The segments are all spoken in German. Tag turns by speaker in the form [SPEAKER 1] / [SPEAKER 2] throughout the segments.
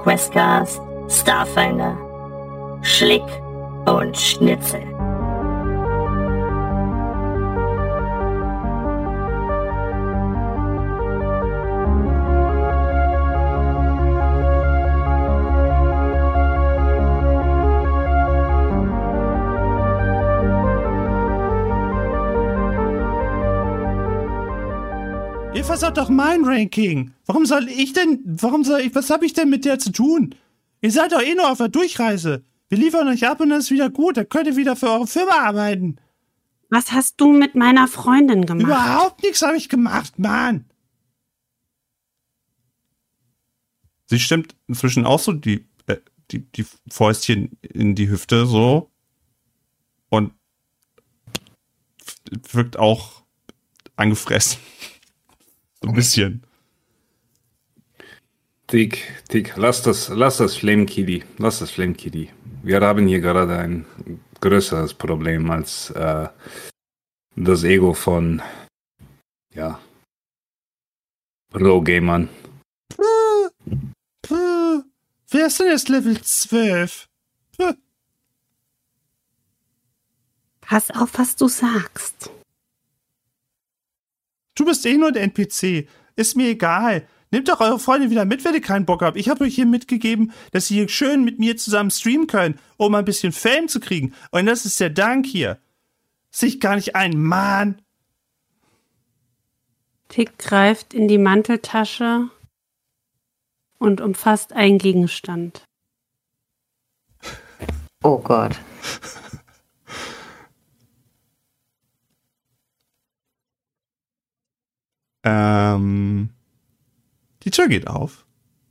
[SPEAKER 1] Questcast, Starfinder, Schlick und Schnitzel.
[SPEAKER 2] Ihr versaut doch mein Ranking. Was habe ich denn mit der zu tun? Ihr seid doch eh nur auf der Durchreise. Wir liefern euch ab und dann ist wieder gut. Dann könnt ihr wieder für eure Firma arbeiten.
[SPEAKER 3] Was hast du mit meiner Freundin gemacht?
[SPEAKER 2] Überhaupt nichts habe ich gemacht, Mann. Sie stimmt inzwischen auch so die Fäustchen in die Hüfte so und wirkt auch angefressen. So ein bisschen.
[SPEAKER 4] Tick, lass das Flame Kitty. Lass das Flame Kitty. Wir haben hier gerade ein größeres Problem als das Ego von Pro-Gamern.
[SPEAKER 2] Wer ist denn jetzt Level 12?
[SPEAKER 3] Pass auf, was du sagst.
[SPEAKER 2] Du bist eh nur der NPC. Ist mir egal. Nehmt doch eure Freunde wieder mit, wenn ihr keinen Bock habt. Ich habe euch hier mitgegeben, dass ihr hier schön mit mir zusammen streamen könnt, um ein bisschen Fame zu kriegen. Und das ist der Dank hier. Sich gar nicht ein, Mann.
[SPEAKER 3] Tick greift in die Manteltasche und umfasst einen Gegenstand.
[SPEAKER 5] Oh Gott.
[SPEAKER 2] Die Tür geht auf.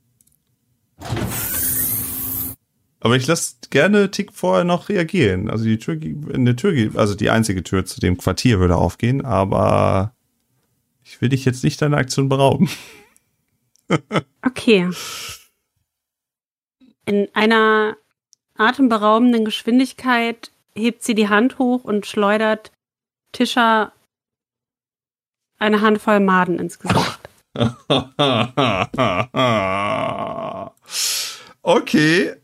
[SPEAKER 2] Aber ich lasse gerne Tick vorher noch reagieren. Also die einzige Tür zu dem Quartier würde aufgehen, aber ich will dich jetzt nicht deiner Aktion berauben.
[SPEAKER 3] Okay. In einer atemberaubenden Geschwindigkeit hebt sie die Hand hoch und schleudert Tisha eine Handvoll Maden ins Gesicht.
[SPEAKER 2] Okay,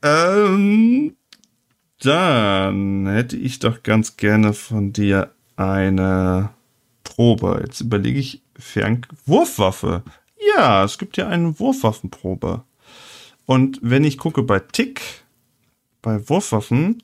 [SPEAKER 2] dann hätte ich doch ganz gerne von dir eine Probe. Jetzt überlege ich für Wurfwaffe. Ja, es gibt ja eine Wurfwaffenprobe. Und wenn ich gucke bei Tick, bei Wurfwaffen,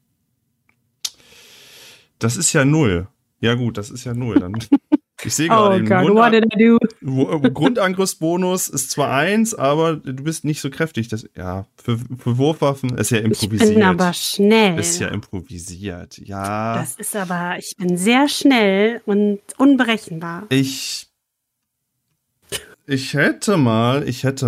[SPEAKER 2] das ist ja 0. Ja gut, das ist ja 0. Dann ich sehe gerade, Grundangriffsbonus ist zwar 1, aber du bist nicht so kräftig. Für Wurfwaffen ist ja improvisiert.
[SPEAKER 3] Ich bin aber schnell.
[SPEAKER 2] Ist ja improvisiert, ja.
[SPEAKER 3] Ich bin sehr schnell und unberechenbar.
[SPEAKER 2] Ich hätte mal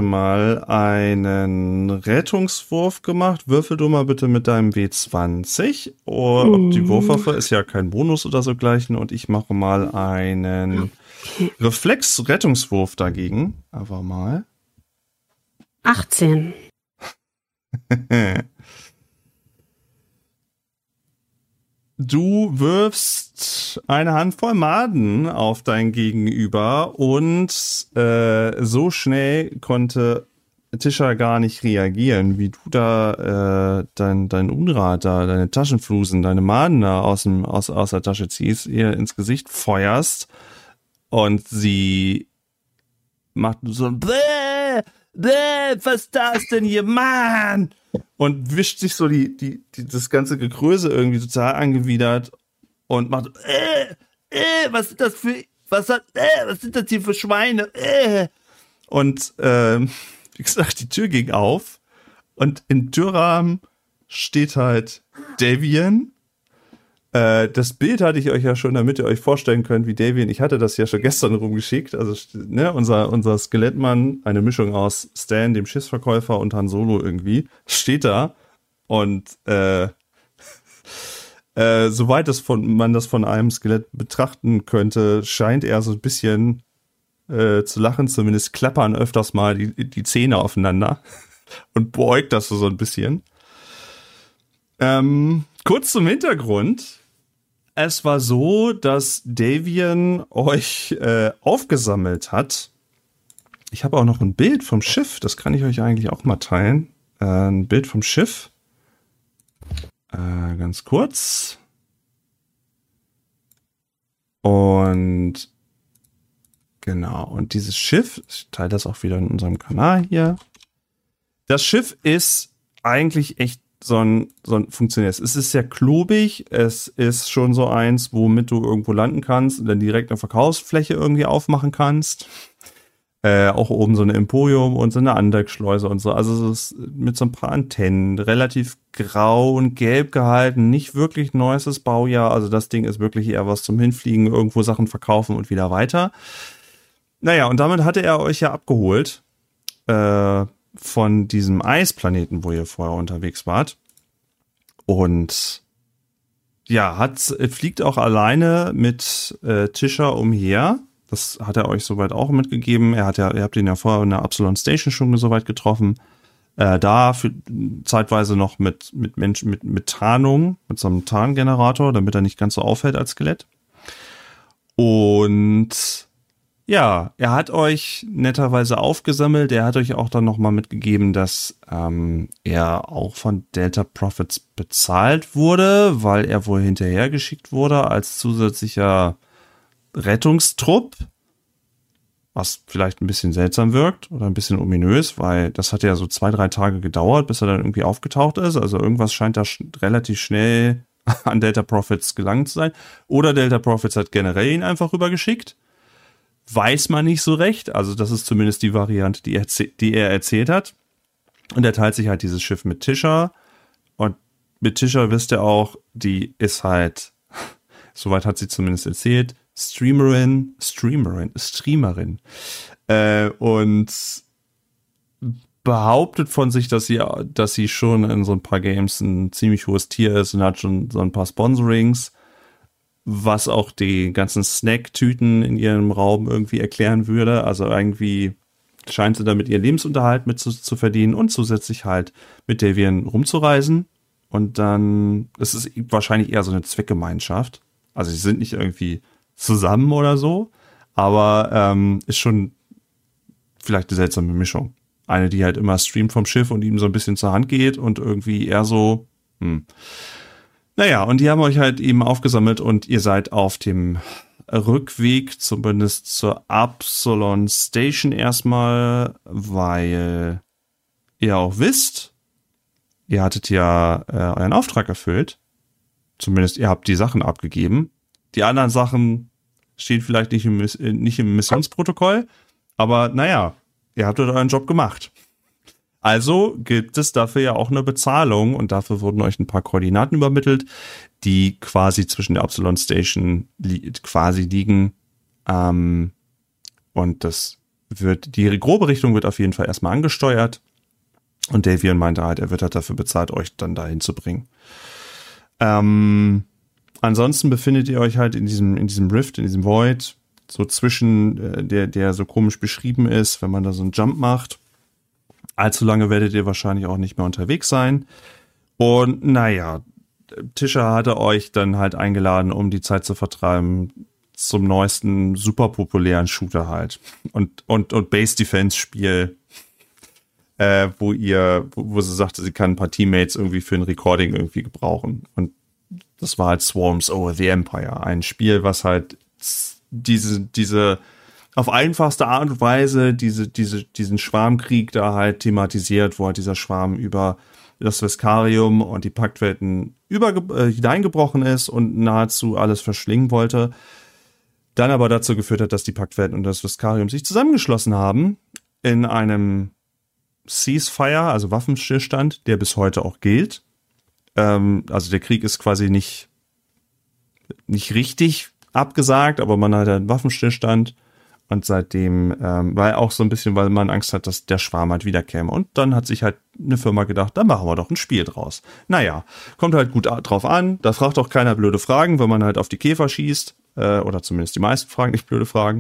[SPEAKER 2] einen Rettungswurf gemacht. Würfel du mal bitte mit deinem W20. Ob die Wurfwaffe ist ja kein Bonus oder so gleichen. Und ich mache mal einen Reflex-Rettungswurf dagegen. Aber mal.
[SPEAKER 3] 18.
[SPEAKER 2] Du wirfst eine Handvoll Maden auf dein Gegenüber und so schnell konnte Tisha gar nicht reagieren, wie du da dein Unrat da, deine Taschenflusen, deine Maden da aus der Tasche ziehst, ihr ins Gesicht feuerst und sie macht so ein was ist das denn hier, Mann? Und wischt sich so das ganze Gekröse irgendwie total angewidert und macht was sind das hier für Schweine? Und wie gesagt, die Tür ging auf und im Türrahmen steht halt Davian. Das Bild hatte ich euch ja schon, damit ihr euch vorstellen könnt, wie Davian, ich hatte das ja schon gestern rumgeschickt, also unser Skelettmann, eine Mischung aus Stan, dem Schiffsverkäufer, und Han Solo irgendwie, steht da und soweit man das von einem Skelett betrachten könnte, scheint er so ein bisschen zu lachen, zumindest klappern öfters mal die Zähne aufeinander und beäugt das so ein bisschen. Kurz zum Hintergrund. Es war so, dass Davian euch aufgesammelt hat ich habe auch noch ein Bild vom Schiff, das kann ich euch eigentlich auch mal teilen. Ein Bild vom Schiff. Ganz kurz. Und genau, und dieses Schiff, ich teile das auch wieder in unserem Kanal hier. Das Schiff ist eigentlich echt so ein funktionierendes. Es ist sehr klobig, es ist schon so eins, womit du irgendwo landen kannst und dann direkt eine Verkaufsfläche irgendwie aufmachen kannst. Auch oben so ein Emporium und so eine Andeckschleuse und so. Also es ist mit so ein paar Antennen, relativ grau und gelb gehalten, nicht wirklich neuestes Baujahr. Also das Ding ist wirklich eher was zum Hinfliegen, irgendwo Sachen verkaufen und wieder weiter. Naja, und damit hatte er euch ja abgeholt von diesem Eisplaneten, wo ihr vorher unterwegs wart. Und ja, fliegt auch alleine mit Tischer umher. Das hat er euch soweit auch mitgegeben. Ihr habt ihn ja vorher in der Absalon Station schon soweit getroffen. Zeitweise noch mit Menschen, mit Tarnung, mit so einem Tarngenerator, damit er nicht ganz so auffällt als Skelett. Und ja, er hat euch netterweise aufgesammelt. Er hat euch auch dann nochmal mitgegeben, dass er auch von Delta Profits bezahlt wurde, weil er wohl hinterhergeschickt wurde als zusätzlicher Rettungstrupp, was vielleicht ein bisschen seltsam wirkt oder ein bisschen ominös, weil das hat ja so 2-3 Tage gedauert, bis er dann irgendwie aufgetaucht ist. Also irgendwas scheint da relativ schnell an Delta Profits gelangt zu sein. Oder Delta Profits hat generell ihn einfach rübergeschickt. Weiß man nicht so recht. Also das ist zumindest die Variante, die er erzählt hat. Und er teilt sich halt dieses Schiff mit Tischer. Und mit Tischer wisst ihr auch, die ist halt, soweit hat sie zumindest erzählt, Streamerin, und behauptet von sich, dass sie schon in so ein paar Games ein ziemlich hohes Tier ist und hat schon so ein paar Sponsorings, was auch die ganzen Snacktüten in ihrem Raum irgendwie erklären würde. Also irgendwie scheint sie damit ihren Lebensunterhalt mit zu verdienen und zusätzlich halt mit Davian rumzureisen. Und dann, es ist wahrscheinlich eher so eine Zweckgemeinschaft. Also sie sind nicht irgendwie zusammen oder so, aber ist schon vielleicht eine seltsame Mischung. Eine, die halt immer streamt vom Schiff und ihm so ein bisschen zur Hand geht und irgendwie eher so, Naja, und die haben euch halt eben aufgesammelt und ihr seid auf dem Rückweg, zumindest zur Absalon Station erstmal, weil ihr auch wisst, ihr hattet ja euren Auftrag erfüllt. Zumindest ihr habt die Sachen abgegeben. Die anderen Sachen stehen vielleicht nicht im Missionsprotokoll, aber naja, ihr habt euren Job gemacht. Also gibt es dafür ja auch eine Bezahlung und dafür wurden euch ein paar Koordinaten übermittelt, die quasi zwischen der Absalon Station quasi liegen. Und die grobe Richtung wird auf jeden Fall erstmal angesteuert. Und Davian meinte halt, er wird halt dafür bezahlt, euch dann dahin zu bringen. Ansonsten befindet ihr euch halt in diesem Rift, in diesem Void, so zwischen, der so komisch beschrieben ist, wenn man da so einen Jump macht. Allzu lange werdet ihr wahrscheinlich auch nicht mehr unterwegs sein. Und naja, Tischer hatte euch dann halt eingeladen, um die Zeit zu vertreiben zum neuesten, super populären Shooter halt. Und Base Defense Spiel, wo sie sagte, sie kann ein paar Teammates irgendwie für ein Recording irgendwie gebrauchen. Und das war halt Swarms Over the Empire. Ein Spiel, was halt diese auf einfachste Art und Weise diesen Schwarmkrieg da halt thematisiert, wo halt dieser Schwarm über das Veskarium und die Paktwelten hineingebrochen ist und nahezu alles verschlingen wollte. Dann aber dazu geführt hat, dass die Paktwelten und das Veskarium sich zusammengeschlossen haben in einem Ceasefire, also Waffenstillstand, der bis heute auch gilt. Also der Krieg ist quasi nicht richtig abgesagt, aber man hat einen Waffenstillstand. Und seitdem, weil auch so ein bisschen, weil man Angst hat, dass der Schwarm halt wiederkäme. Und dann hat sich halt eine Firma gedacht, da machen wir doch ein Spiel draus. Naja, kommt halt gut drauf an. Da fragt auch keiner blöde Fragen, wenn man halt auf die Käfer schießt. Oder zumindest die meisten fragen nicht blöde Fragen.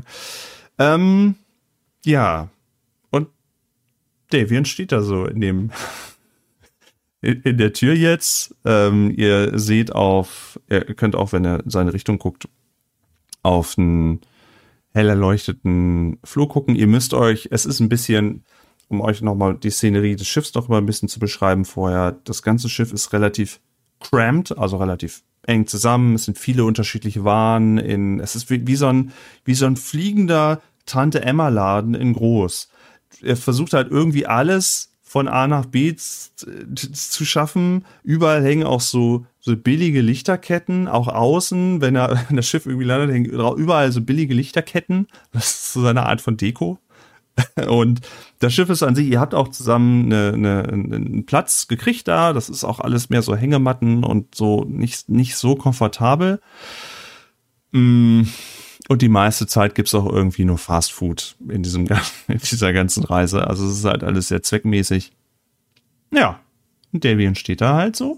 [SPEAKER 2] Ja. Und Davian steht da so in der Tür jetzt. Ihr seht ihr könnt auch, wenn er in seine Richtung guckt, auf ein hell erleuchteten Flur gucken. Ihr müsst euch, es ist ein bisschen, um euch nochmal die Szenerie des Schiffs noch mal ein bisschen zu beschreiben vorher, das ganze Schiff ist relativ cramped, also relativ eng zusammen. Es sind viele unterschiedliche Waren. Es ist wie so ein fliegender Tante-Emma-Laden in groß. Er versucht halt irgendwie alles von A nach B zu schaffen. Überall hängen auch so billige Lichterketten, auch außen, wenn das Schiff irgendwie landet, hängen überall so billige Lichterketten. Das ist so eine Art von Deko. Und das Schiff ist an sich, ihr habt auch zusammen einen Platz gekriegt da, das ist auch alles mehr so Hängematten und so nicht so komfortabel. Und die meiste Zeit gibt's auch irgendwie nur Fast Food in dieser ganzen Reise. Also es ist halt alles sehr zweckmäßig. Ja, und Davian steht da halt so.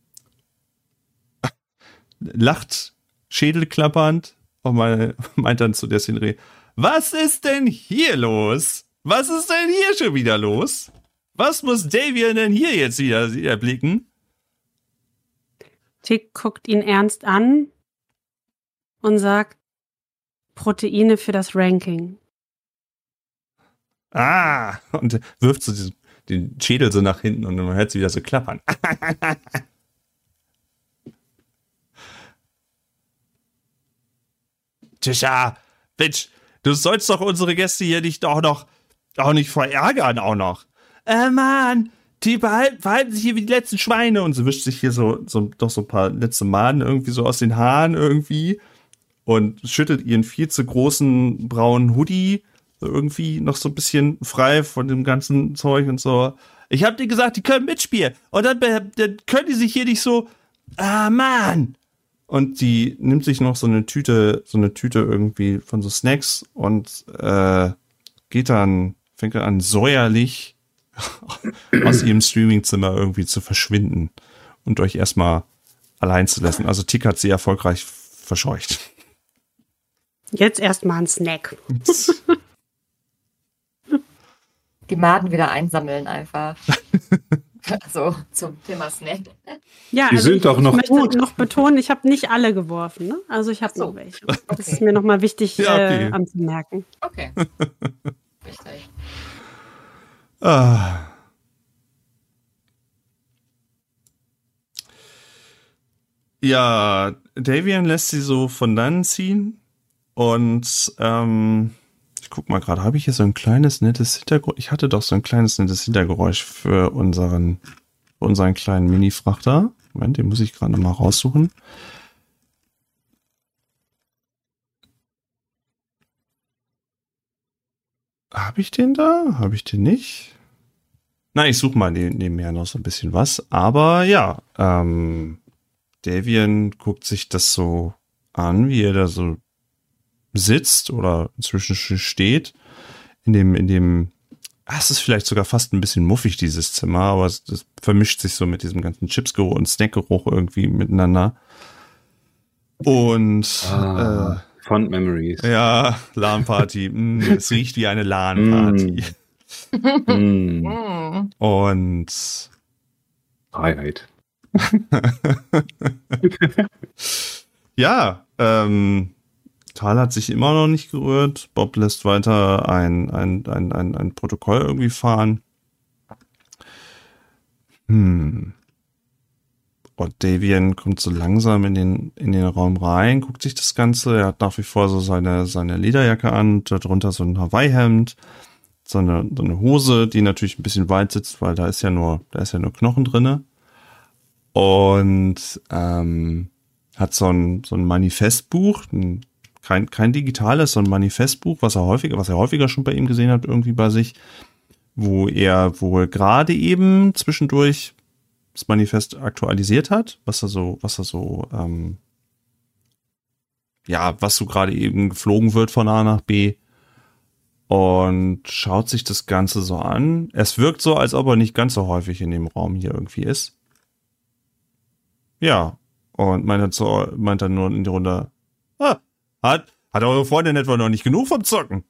[SPEAKER 2] Lacht, schädelklappernd und meint dann zu der Szenerie, was ist denn hier los? Was ist denn hier schon wieder los? Was muss Davian denn hier jetzt wieder blicken?
[SPEAKER 3] Tick guckt ihn ernst an und sagt, Proteine für das Ranking.
[SPEAKER 2] Und wirft so den Schädel so nach hinten und man hört sie wieder so klappern. Tisha, Bitch, du sollst doch unsere Gäste hier nicht auch nicht verärgern auch noch. Mann, die verhalten sich hier wie die letzten Schweine. Und sie wischt sich hier so ein paar letzte Maden irgendwie so aus den Haaren irgendwie und schüttelt ihren viel zu großen braunen Hoodie so irgendwie noch so ein bisschen frei von dem ganzen Zeug und so. Ich hab dir gesagt, die können mitspielen. Und dann können die sich hier nicht so, Mann. Und die nimmt sich noch so eine Tüte irgendwie von so Snacks und fängt dann an, säuerlich aus ihrem Streamingzimmer irgendwie zu verschwinden und euch erstmal allein zu lassen. Also Tick hat sie erfolgreich verscheucht.
[SPEAKER 3] Jetzt erstmal ein Snack.
[SPEAKER 5] Die Maden wieder einsammeln einfach. Also zum Thema Snack.
[SPEAKER 3] Ja,
[SPEAKER 4] die
[SPEAKER 3] also
[SPEAKER 4] sind doch noch
[SPEAKER 3] ich
[SPEAKER 4] gut.
[SPEAKER 3] möchte noch betonen, ich habe nicht alle geworfen. Ne? Also ich habe noch welche. Das ist mir nochmal wichtig anzumerken.
[SPEAKER 5] Okay. Richtig.
[SPEAKER 2] Ja, Davian lässt sie so von dannen ziehen und ich guck mal gerade, habe ich hier so ein kleines nettes Hintergrund? Ich hatte doch so ein kleines nettes Hintergeräusch für unseren kleinen Mini-Frachter. Moment, den muss ich gerade noch mal raussuchen. Habe ich den da? Habe ich den nicht? Na, ich suche mal nebenher noch so ein bisschen was. Aber ja, Davian guckt sich das so an, wie er da so sitzt oder inzwischen steht. Es ist vielleicht sogar fast ein bisschen muffig, dieses Zimmer, aber das vermischt sich so mit diesem ganzen Chipsgeruch und Snackgeruch irgendwie miteinander. Und
[SPEAKER 4] Fond Memories.
[SPEAKER 2] Ja, LAN-Party. Es riecht wie eine LAN-Party. Und
[SPEAKER 4] Freiheit.
[SPEAKER 2] Ja, Tal hat sich immer noch nicht gerührt. Bob lässt weiter ein Protokoll irgendwie fahren. Und Davian kommt so langsam in den Raum rein, guckt sich das Ganze. Er hat nach wie vor so seine Lederjacke an, darunter so ein Hawaii-Hemd, so eine Hose, die natürlich ein bisschen weit sitzt, weil da ist ja nur Knochen drinne. Und hat so ein Manifestbuch, kein digitales, so ein Manifestbuch, was er häufiger schon bei ihm gesehen hat, irgendwie bei sich, wo er wohl gerade eben zwischendurch das Manifest aktualisiert hat, was so gerade eben geflogen wird von A nach B, und schaut sich das Ganze so an. Es wirkt so, als ob er nicht ganz so häufig in dem Raum hier irgendwie ist. Ja, und meint dann nur in die Runde, hat eure Freundin etwa noch nicht genug vom Zocken?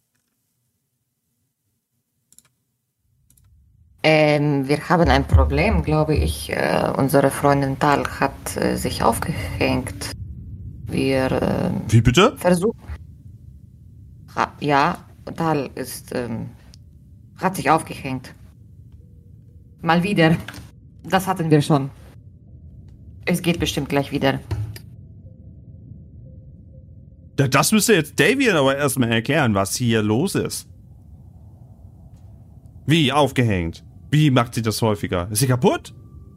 [SPEAKER 5] Wir haben ein Problem, glaube ich. Unsere Freundin Tal hat sich aufgehängt. Wir
[SPEAKER 2] Wie bitte?
[SPEAKER 5] Ja, Tal hat sich aufgehängt. Mal wieder. Das hatten wir schon. Es geht bestimmt gleich wieder.
[SPEAKER 2] Das müsste jetzt Davian aber erstmal erklären, was hier los ist. Wie aufgehängt? Wie macht sie das häufiger? Ist sie kaputt?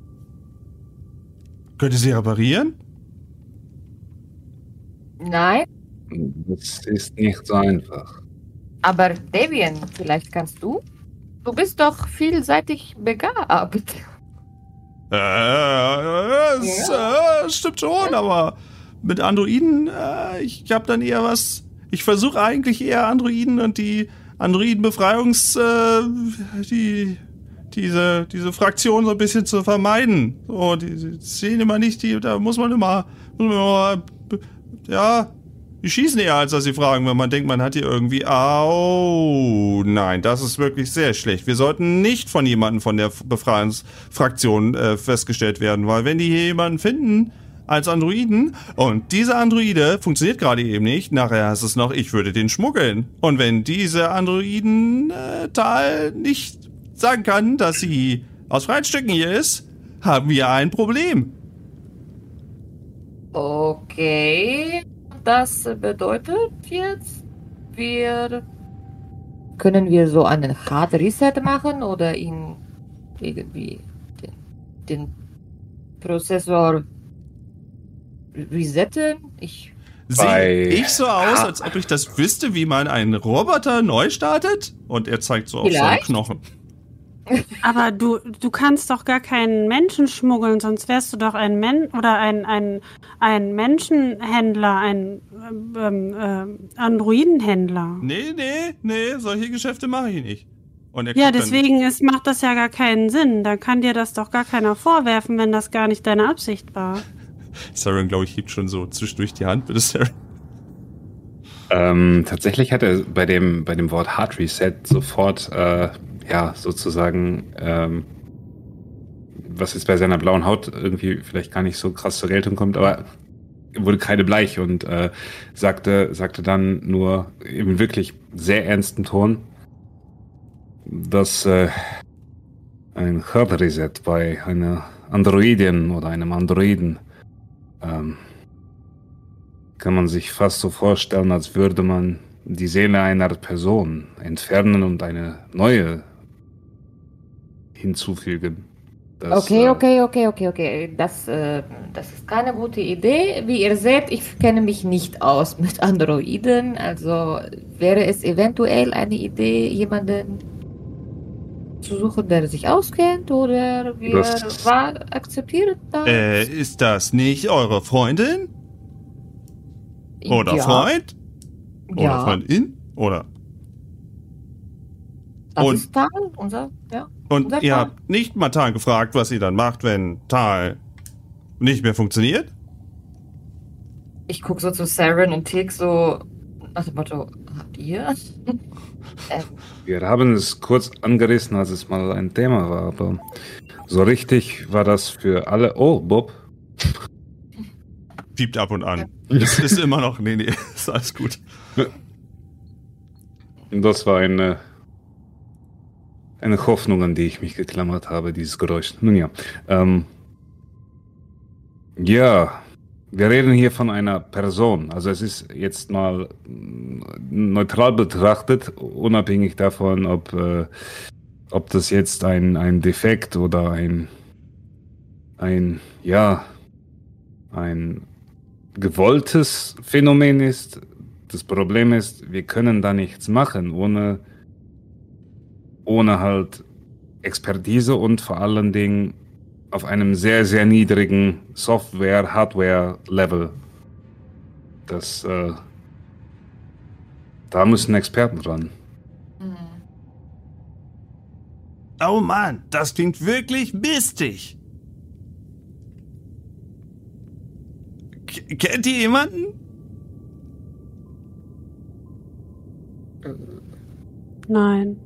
[SPEAKER 2] Könnte sie reparieren?
[SPEAKER 5] Nein,
[SPEAKER 4] Das ist nicht so einfach.
[SPEAKER 5] aber Davian, vielleicht kannst du? Du bist doch vielseitig begabt.
[SPEAKER 2] Stimmt schon, aber mit Androiden, ich habe dann eher was. Ich versuche eigentlich eher Androiden und die Androidenbefreiungs, diese Fraktion so ein bisschen zu vermeiden. So, die sehen immer nicht, da muss man immer, ja, die schießen eher, als dass sie fragen, wenn man denkt, man hat hier irgendwie, nein, das ist wirklich sehr schlecht. Wir sollten nicht von jemandem von der Befreiungsfraktion festgestellt werden, weil wenn die hier jemanden finden als Androiden und dieser Androide funktioniert gerade eben nicht, nachher heißt es noch, ich würde den schmuggeln. Und wenn diese Androiden Tal nicht sagen kann, dass sie aus freien Stücken hier ist, haben wir ein Problem.
[SPEAKER 5] Okay. Das bedeutet jetzt, können wir so einen Hard Reset machen oder ihn irgendwie den Prozessor resetten?
[SPEAKER 2] Sehe ich so aus, als ob ich das wüsste, wie man einen Roboter neu startet? Und er zeigt so auf seinen Knochen.
[SPEAKER 3] Aber du kannst doch gar keinen Menschen schmuggeln, sonst wärst du doch ein Menschenhändler, ein Androidenhändler.
[SPEAKER 2] Nee, solche Geschäfte mache ich nicht. Und
[SPEAKER 3] ja, deswegen macht das ja gar keinen Sinn. Da kann dir das doch gar keiner vorwerfen, wenn das gar nicht deine Absicht war.
[SPEAKER 2] Saren, glaube ich, hebt schon so zwischendurch die Hand. Bitte, Saren.
[SPEAKER 4] Tatsächlich hat er bei dem Wort Hard Reset sofort sozusagen, was jetzt bei seiner blauen Haut irgendwie vielleicht gar nicht so krass zur Geltung kommt, aber wurde kreidebleich und sagte dann nur im wirklich sehr ernsten Ton, dass ein Hard Reset bei einer Androidin oder einem Androiden kann man sich fast so vorstellen, als würde man die Seele einer Person entfernen und eine neue hinzufügen.
[SPEAKER 5] Okay. Das ist keine gute Idee. Wie ihr seht, ich kenne mich nicht aus mit Androiden. Also wäre es eventuell eine Idee, jemanden zu suchen, der sich auskennt, oder wir akzeptieren das?
[SPEAKER 2] Ist das nicht eure Freundin? Oder Freund? Oder Freundin? Oder?
[SPEAKER 5] Das ist Tal,
[SPEAKER 2] Und ihr habt nicht mal Tal gefragt, was sie dann macht, wenn Tal nicht mehr funktioniert?
[SPEAKER 5] Ich gucke so zu Saren und Tick so nach dem Motto, habt ihr?
[SPEAKER 4] Wir haben es kurz angerissen, als es mal ein Thema war, aber so richtig war das für alle. Oh, Bob.
[SPEAKER 2] Piept ab und an. Es ist immer noch, nee, ist alles gut.
[SPEAKER 4] Das war eine Hoffnung, an die ich mich geklammert habe, dieses Geräusch. Nun ja. Wir reden hier von einer Person. Also es ist jetzt mal neutral betrachtet, unabhängig davon, ob das jetzt ein Defekt oder ein gewolltes Phänomen ist. Das Problem ist, wir können da nichts machen, ohne halt Expertise und vor allen Dingen auf einem sehr, sehr niedrigen Software-Hardware-Level. Da müssen Experten ran.
[SPEAKER 2] Oh Mann, das klingt wirklich mistig. Kennt ihr jemanden?
[SPEAKER 3] Nein.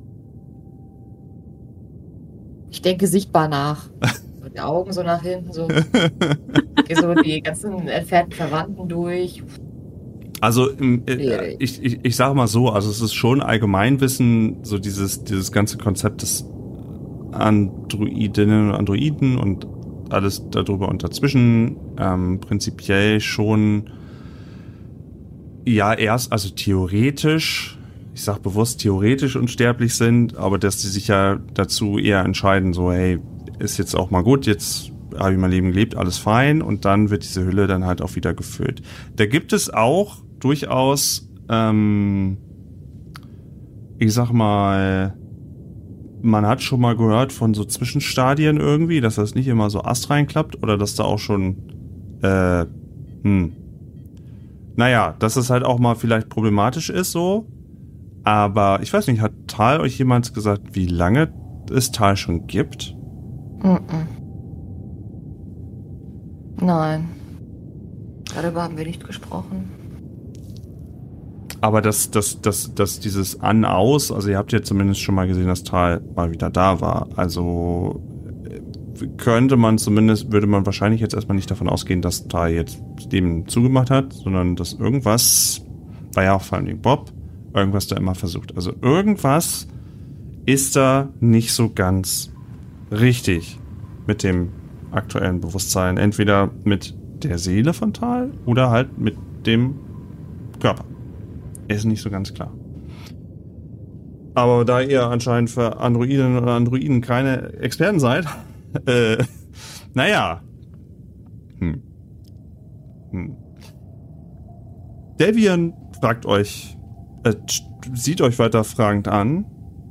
[SPEAKER 5] Ich denke sichtbar nach. Mit den Augen so nach hinten, so. Gehe so die ganzen entfernten Verwandten durch.
[SPEAKER 2] Also ich sage mal so, also es ist schon Allgemeinwissen, so dieses ganze Konzept des Androidinnen und Androiden und alles darüber und dazwischen, prinzipiell schon, ja, erst, also theoretisch, ich sag bewusst theoretisch unsterblich sind, aber dass die sich ja dazu eher entscheiden, so, hey, ist jetzt auch mal gut, jetzt habe ich mein Leben gelebt, alles fein, und dann wird diese Hülle dann halt auch wieder gefüllt. Da gibt es auch durchaus, ich sag mal, man hat schon mal gehört von so Zwischenstadien irgendwie, dass das nicht immer so astrein klappt oder dass da auch schon, naja, dass es halt auch mal vielleicht problematisch ist so, aber ich weiß nicht, hat Tal euch jemals gesagt, wie lange es Tal schon gibt?
[SPEAKER 5] Nein. Darüber haben wir nicht gesprochen.
[SPEAKER 2] Aber dass dieses An-Aus, also ihr habt ja zumindest schon mal gesehen, dass Tal mal wieder da war. Also würde man wahrscheinlich jetzt erstmal nicht davon ausgehen, dass Tal jetzt dem zugemacht hat, sondern dass irgendwas, war ja auch vor allem Bob, irgendwas da immer versucht. Also irgendwas ist da nicht so ganz richtig mit dem aktuellen Bewusstsein. Entweder mit der Seele von Tal oder halt mit dem Körper. Ist nicht so ganz klar. Aber da ihr anscheinend für Androidinnen oder Androiden keine Experten seid, naja. Devian fragt euch, sieht euch weiter fragend an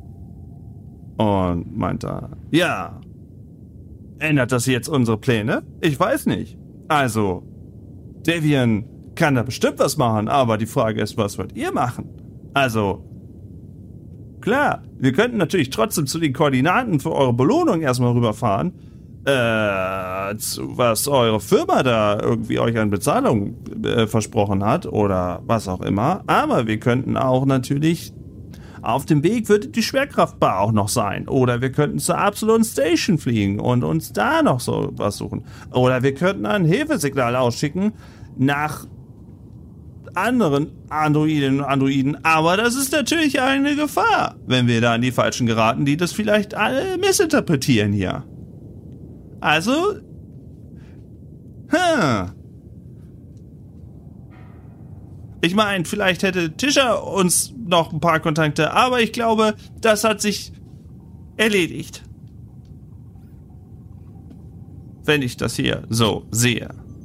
[SPEAKER 2] und meint da, ja, ändert das jetzt unsere Pläne? Ich weiß nicht. Also, Devian kann da bestimmt was machen, aber die Frage ist, was wollt ihr machen? Also, klar, wir könnten natürlich trotzdem zu den Koordinaten für eure Belohnung erstmal rüberfahren, was eure Firma da irgendwie euch an Bezahlung versprochen hat oder was auch immer, aber wir könnten auch natürlich, auf dem Weg würde die Schwerkraftbar auch noch sein, oder wir könnten zur Absalon Station fliegen und uns da noch so was suchen, oder wir könnten ein Hilfesignal ausschicken nach anderen Androidinnen und Androiden, aber das ist natürlich eine Gefahr, wenn wir da an die Falschen geraten, die das vielleicht alle missinterpretieren hier. Also, ich meine, vielleicht hätte Tischer uns noch ein paar Kontakte, aber ich glaube, das hat sich erledigt. Wenn ich das hier so sehe.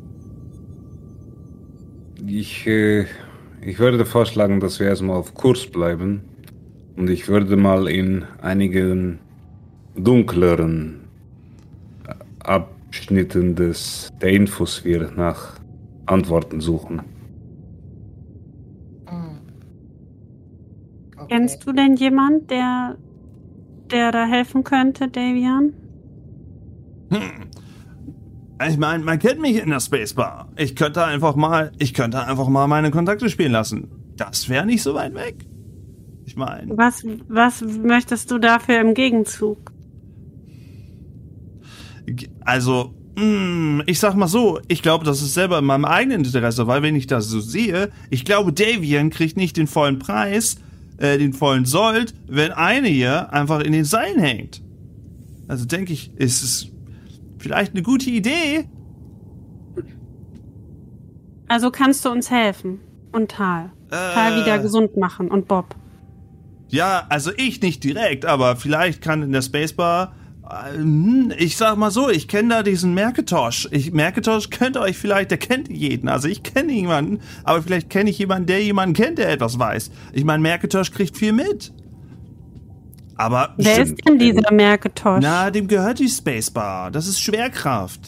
[SPEAKER 4] Ich würde vorschlagen, dass wir erstmal auf Kurs bleiben. Und ich würde mal in einigen dunkleren Abschnitten der Infosphäre nach Antworten suchen.
[SPEAKER 5] Okay.
[SPEAKER 3] Kennst du denn jemand, der da helfen könnte, Davian?
[SPEAKER 2] Ich meine, man kennt mich in der Spacebar. Ich könnte einfach mal meine Kontakte spielen lassen. Das wäre nicht so weit weg. Ich meine.
[SPEAKER 3] Was möchtest du dafür im Gegenzug?
[SPEAKER 2] Also, ich sag mal so, ich glaube, das ist selber in meinem eigenen Interesse, weil wenn ich das so sehe, ich glaube, Davian kriegt nicht den vollen Preis, den vollen Sold, wenn eine hier einfach in den Seilen hängt. Also denke ich, ist es vielleicht eine gute Idee.
[SPEAKER 3] Also kannst du uns helfen und Tal wieder gesund machen und Bob.
[SPEAKER 2] Ja, also ich nicht direkt, aber vielleicht kann in der Spacebar, ich sag mal so, ich kenne da diesen Merketosh. Merketosh kennt euch vielleicht, der kennt jeden. Also ich kenne jemanden, aber vielleicht kenne ich jemanden, der jemanden kennt, der etwas weiß. Ich meine, Merketosh kriegt viel mit. Aber
[SPEAKER 3] wer ist denn dieser Merketosh?
[SPEAKER 2] Na, dem gehört die Spacebar. Das ist Schwerkraft.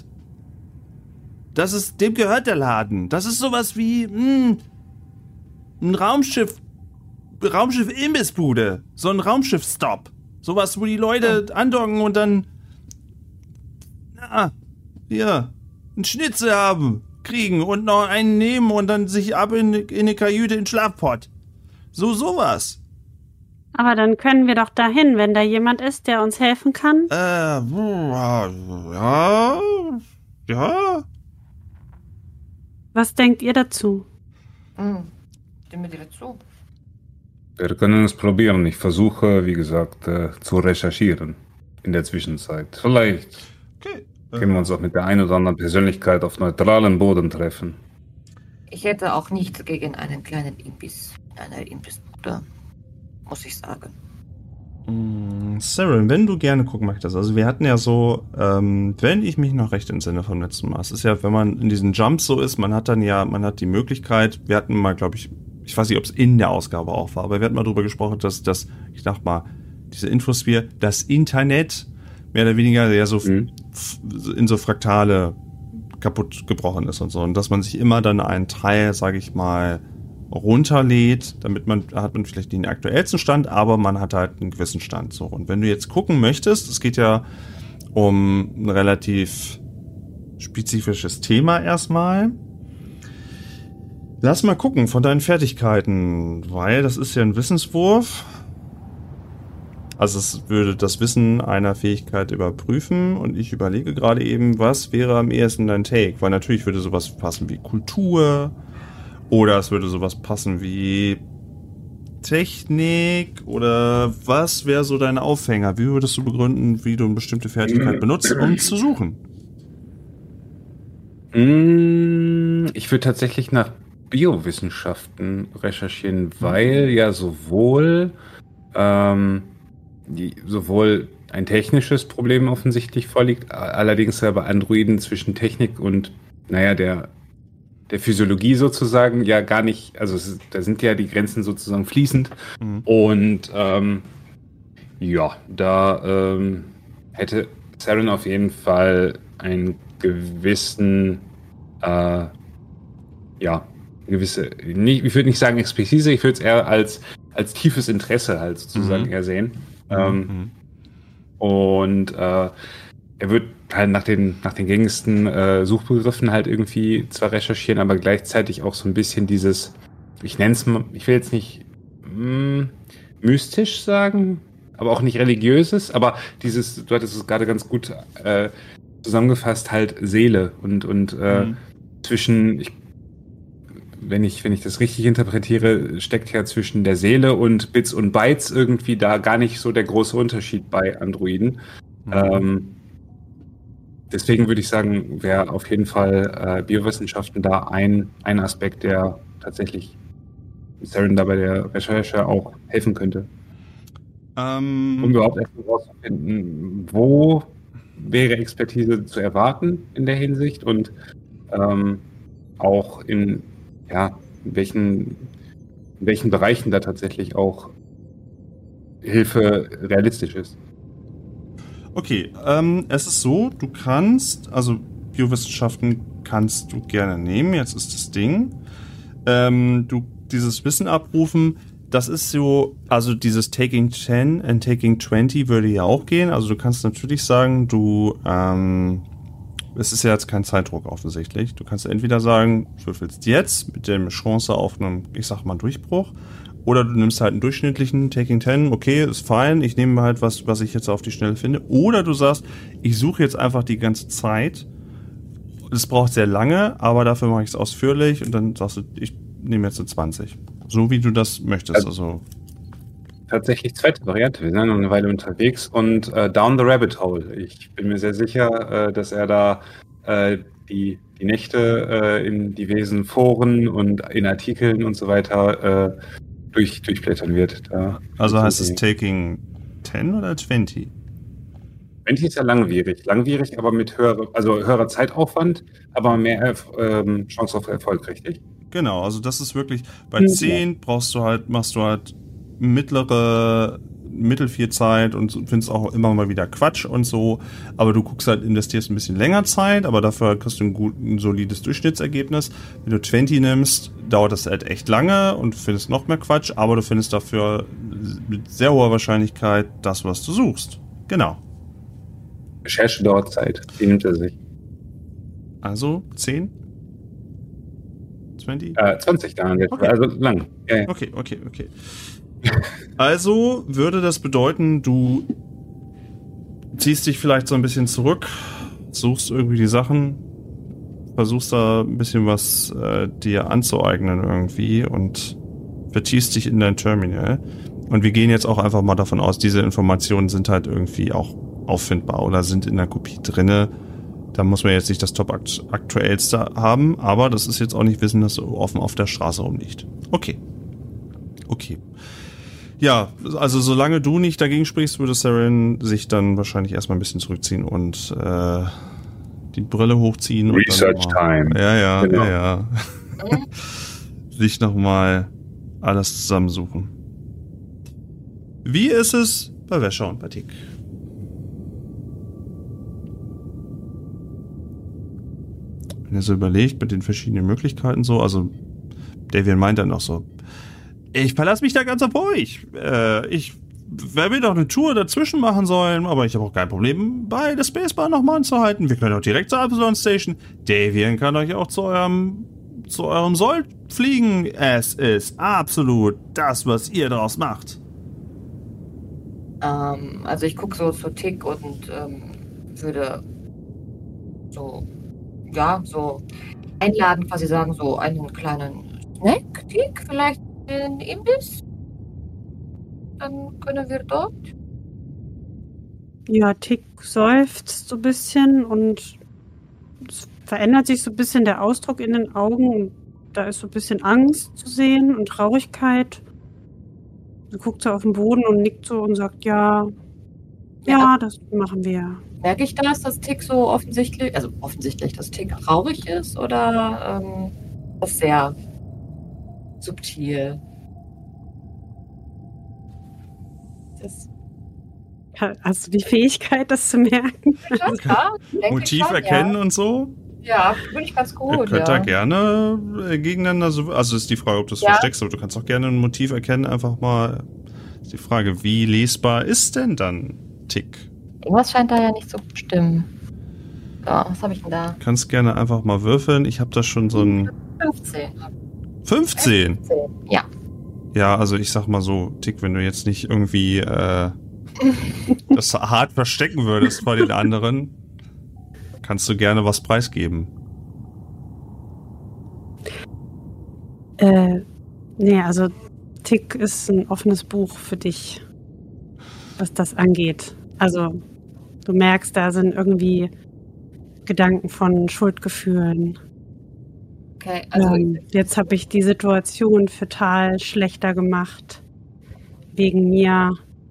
[SPEAKER 2] Dem gehört der Laden. Das ist sowas wie ein Raumschiff-Imbissbude. So ein Raumschiff-Stop. Sowas, wo die Leute andocken und dann einen Schnitzel kriegen und noch einen nehmen und dann sich ab in eine Kajüte in den Schlafpott. Sowas.
[SPEAKER 3] Aber dann können wir doch dahin, wenn da jemand ist, der uns helfen kann.
[SPEAKER 2] Ja.
[SPEAKER 3] Was denkt ihr dazu?
[SPEAKER 5] Stimme dir zu.
[SPEAKER 4] Wir können es probieren. Ich versuche, wie gesagt, zu recherchieren in der Zwischenzeit. Vielleicht können wir uns auch mit der einen oder anderen Persönlichkeit auf neutralem Boden treffen.
[SPEAKER 5] Ich hätte auch nichts gegen einen kleinen Imbiss, eine Imbissbude, muss ich sagen.
[SPEAKER 2] Saren, wenn du gerne gucken möchtest, also wir hatten ja so, wenn ich mich noch recht entsinne vom letzten Mal, es ist ja, wenn man in diesen Jumps so ist, man hat die Möglichkeit, wir hatten mal, glaube ich weiß nicht, ob es in der Ausgabe auch war, aber wir hatten mal darüber gesprochen, dass ich dachte mal, diese Infosphere, das Internet mehr oder weniger ja so in so Fraktale kaputt gebrochen ist und so, und dass man sich immer dann einen Teil, sage ich mal, runterlädt, damit hat man vielleicht nicht den aktuellsten Stand, aber man hat halt einen gewissen Stand. So. Und wenn du jetzt gucken möchtest, es geht ja um ein relativ spezifisches Thema erstmal. Lass mal gucken von deinen Fertigkeiten, weil das ist ja ein Wissenswurf. Also es würde das Wissen einer Fähigkeit überprüfen und ich überlege gerade eben, was wäre am ehesten dein Take, weil natürlich würde sowas passen wie Kultur oder es würde sowas passen wie Technik oder was wäre so dein Aufhänger? Wie würdest du begründen, wie du eine bestimmte Fertigkeit benutzt, um zu suchen?
[SPEAKER 4] Ich würde tatsächlich nach Biowissenschaften recherchieren, weil ja sowohl ein technisches Problem offensichtlich vorliegt, allerdings aber Androiden zwischen Technik und, der Physiologie sozusagen ja gar nicht, also da sind ja die Grenzen sozusagen fließend. Und da hätte Saren auf jeden Fall einen gewissen, ich würde nicht sagen Expertise, ich würde es eher als tiefes Interesse halt sozusagen eher sehen. Und er wird halt nach den gängigsten Suchbegriffen halt irgendwie zwar recherchieren, aber gleichzeitig auch so ein bisschen dieses, ich nenne es mal, ich will jetzt nicht mystisch sagen, aber auch nicht religiöses, aber dieses, du hattest es gerade ganz gut zusammengefasst, halt Seele und zwischen, wenn ich das richtig interpretiere, steckt ja zwischen der Seele und Bits und Bytes irgendwie da gar nicht so der große Unterschied bei Androiden. Deswegen würde ich sagen, wäre auf jeden Fall Biowissenschaften da ein Aspekt, der tatsächlich Saren da bei der Recherche auch helfen könnte. Um überhaupt erst herauszufinden, wo wäre Expertise zu erwarten in der Hinsicht und auch in welchen Bereichen da tatsächlich auch Hilfe realistisch ist.
[SPEAKER 2] Okay, es ist so, du kannst, also Biowissenschaften kannst du gerne nehmen, jetzt ist das Ding. Dieses Wissen abrufen, das ist so, also dieses Taking 10 and Taking 20 würde ja auch gehen, also du kannst natürlich sagen, es ist ja jetzt kein Zeitdruck offensichtlich. Du kannst entweder sagen, du würfelst jetzt mit der Chance auf einen, ich sag mal, Durchbruch, oder du nimmst halt einen durchschnittlichen Taking 10, okay, ist fein, ich nehme halt was ich jetzt auf die Schnelle finde. Oder du sagst, ich suche jetzt einfach die ganze Zeit. Es braucht sehr lange, aber dafür mache ich es ausführlich und dann sagst du, ich nehme jetzt eine 20. So wie du das möchtest. Also
[SPEAKER 4] tatsächlich zweite Variante. Wir sind noch eine Weile unterwegs und down the rabbit hole. Ich bin mir sehr sicher, dass er da die Nächte in diversen Foren und in Artikeln und so weiter durchblättern wird.
[SPEAKER 2] Also heißt es Taking 10 oder 20?
[SPEAKER 4] 20 ist ja langwierig, aber mit höherer Zeitaufwand, aber mehr Chance auf Erfolg, richtig?
[SPEAKER 2] Genau, also das ist wirklich, bei 10 machst du halt mittel viel Zeit und findest auch immer mal wieder Quatsch und so, aber du investierst ein bisschen länger Zeit, aber dafür kriegst du ein solides Durchschnittsergebnis. Wenn du 20 nimmst, dauert das halt echt lange und findest noch mehr Quatsch, aber du findest dafür mit sehr hoher Wahrscheinlichkeit das, was du suchst. Genau.
[SPEAKER 4] Recherche dauert Zeit, die nimmt er sich.
[SPEAKER 2] Also 10? 20?
[SPEAKER 4] 20 dann,
[SPEAKER 2] okay.
[SPEAKER 4] Also lang. Ja.
[SPEAKER 2] Okay. Also würde das bedeuten, du ziehst dich vielleicht so ein bisschen zurück, suchst irgendwie die Sachen, versuchst da ein bisschen was dir anzueignen irgendwie und vertiefst dich in dein Terminal und wir gehen jetzt auch einfach mal davon aus, diese Informationen sind halt irgendwie auch auffindbar oder sind in der Kopie drinne. Da muss man jetzt nicht das Top-Aktuellste haben, aber das ist jetzt auch nicht Wissen, das so offen auf der Straße rumliegt. Okay. Ja, also solange du nicht dagegen sprichst, würde Saren sich dann wahrscheinlich erstmal ein bisschen zurückziehen und die Brille hochziehen.
[SPEAKER 4] Research
[SPEAKER 2] und dann
[SPEAKER 4] Time.
[SPEAKER 2] Ja.
[SPEAKER 4] Genau.
[SPEAKER 2] Ja. Sich nochmal alles zusammensuchen. Wie ist es bei Wäscher und Batik? Wenn ihr so überlegt, mit den verschiedenen Möglichkeiten so, also Davian meint dann noch so, ich verlasse mich da ganz auf euch. Ich werde mir doch eine Tour dazwischen machen sollen, aber ich habe auch kein Problem, bei der Spacebar nochmal anzuhalten. Wir können auch direkt zur Absalon Station. Davian kann euch auch zu eurem Sold fliegen. Es ist absolut das, was ihr daraus macht.
[SPEAKER 5] Also ich gucke so zu Tick und würde so einladen, quasi sagen, so einen kleinen Snack, Tick, vielleicht ein Imbiss. Dann können wir dort.
[SPEAKER 3] Ja, Tick seufzt so ein bisschen und es verändert sich so ein bisschen der Ausdruck in den Augen und da ist so ein bisschen Angst zu sehen und Traurigkeit. Sie guckt so auf den Boden und nickt so und sagt, ja, das machen wir.
[SPEAKER 5] Merke ich das, dass Tick so offensichtlich, dass Tick traurig ist oder das ist sehr subtil?
[SPEAKER 3] Hast du die Fähigkeit, das zu merken?
[SPEAKER 5] Ja,
[SPEAKER 2] Motiv erkennen und so?
[SPEAKER 5] Ja, finde ich ganz gut.
[SPEAKER 2] Ihr könnt da gerne gegeneinander, also ist die Frage, ob du es versteckst, aber du kannst auch gerne ein Motiv erkennen, einfach mal. Ist die Frage, wie lesbar ist denn dann Tick?
[SPEAKER 5] Irgendwas scheint da ja nicht zu stimmen. So, was habe ich denn da?
[SPEAKER 2] Kannst gerne einfach mal würfeln. Ich habe da schon so ein
[SPEAKER 5] 15.
[SPEAKER 2] 15?
[SPEAKER 5] Ja.
[SPEAKER 2] Ja, also ich sag mal so, Tick, wenn du jetzt nicht irgendwie das hart verstecken würdest vor den anderen, kannst du gerne was preisgeben.
[SPEAKER 3] Nee, also Tick ist ein offenes Buch für dich, was das angeht. Also du merkst, da sind irgendwie Gedanken von Schuldgefühlen.
[SPEAKER 5] Okay, also
[SPEAKER 3] jetzt habe ich die Situation total schlechter gemacht. Wegen mir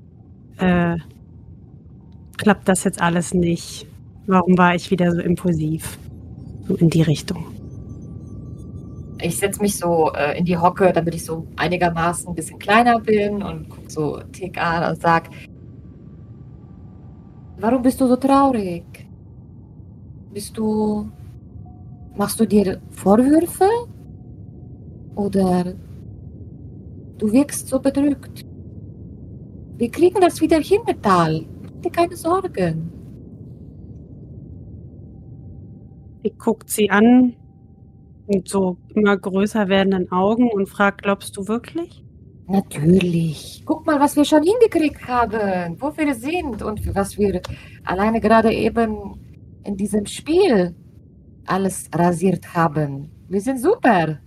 [SPEAKER 3] klappt das jetzt alles nicht. Warum war ich wieder so impulsiv? So in die Richtung.
[SPEAKER 5] ich setze mich so in die Hocke, damit ich so einigermaßen ein bisschen kleiner bin und gucke so Tick an und sag, warum bist du so traurig? Machst du dir Vorwürfe? Oder du wirkst so bedrückt? Wir kriegen das wieder hin, Metall. Mach dir keine Sorgen.
[SPEAKER 3] Ich guckt sie an mit so immer größer werdenden Augen und fragt, glaubst du wirklich?
[SPEAKER 5] Natürlich. Guck mal, was wir schon hingekriegt haben, wo wir sind und was wir alleine gerade eben in diesem Spiel alles rasiert haben. Wir sind super.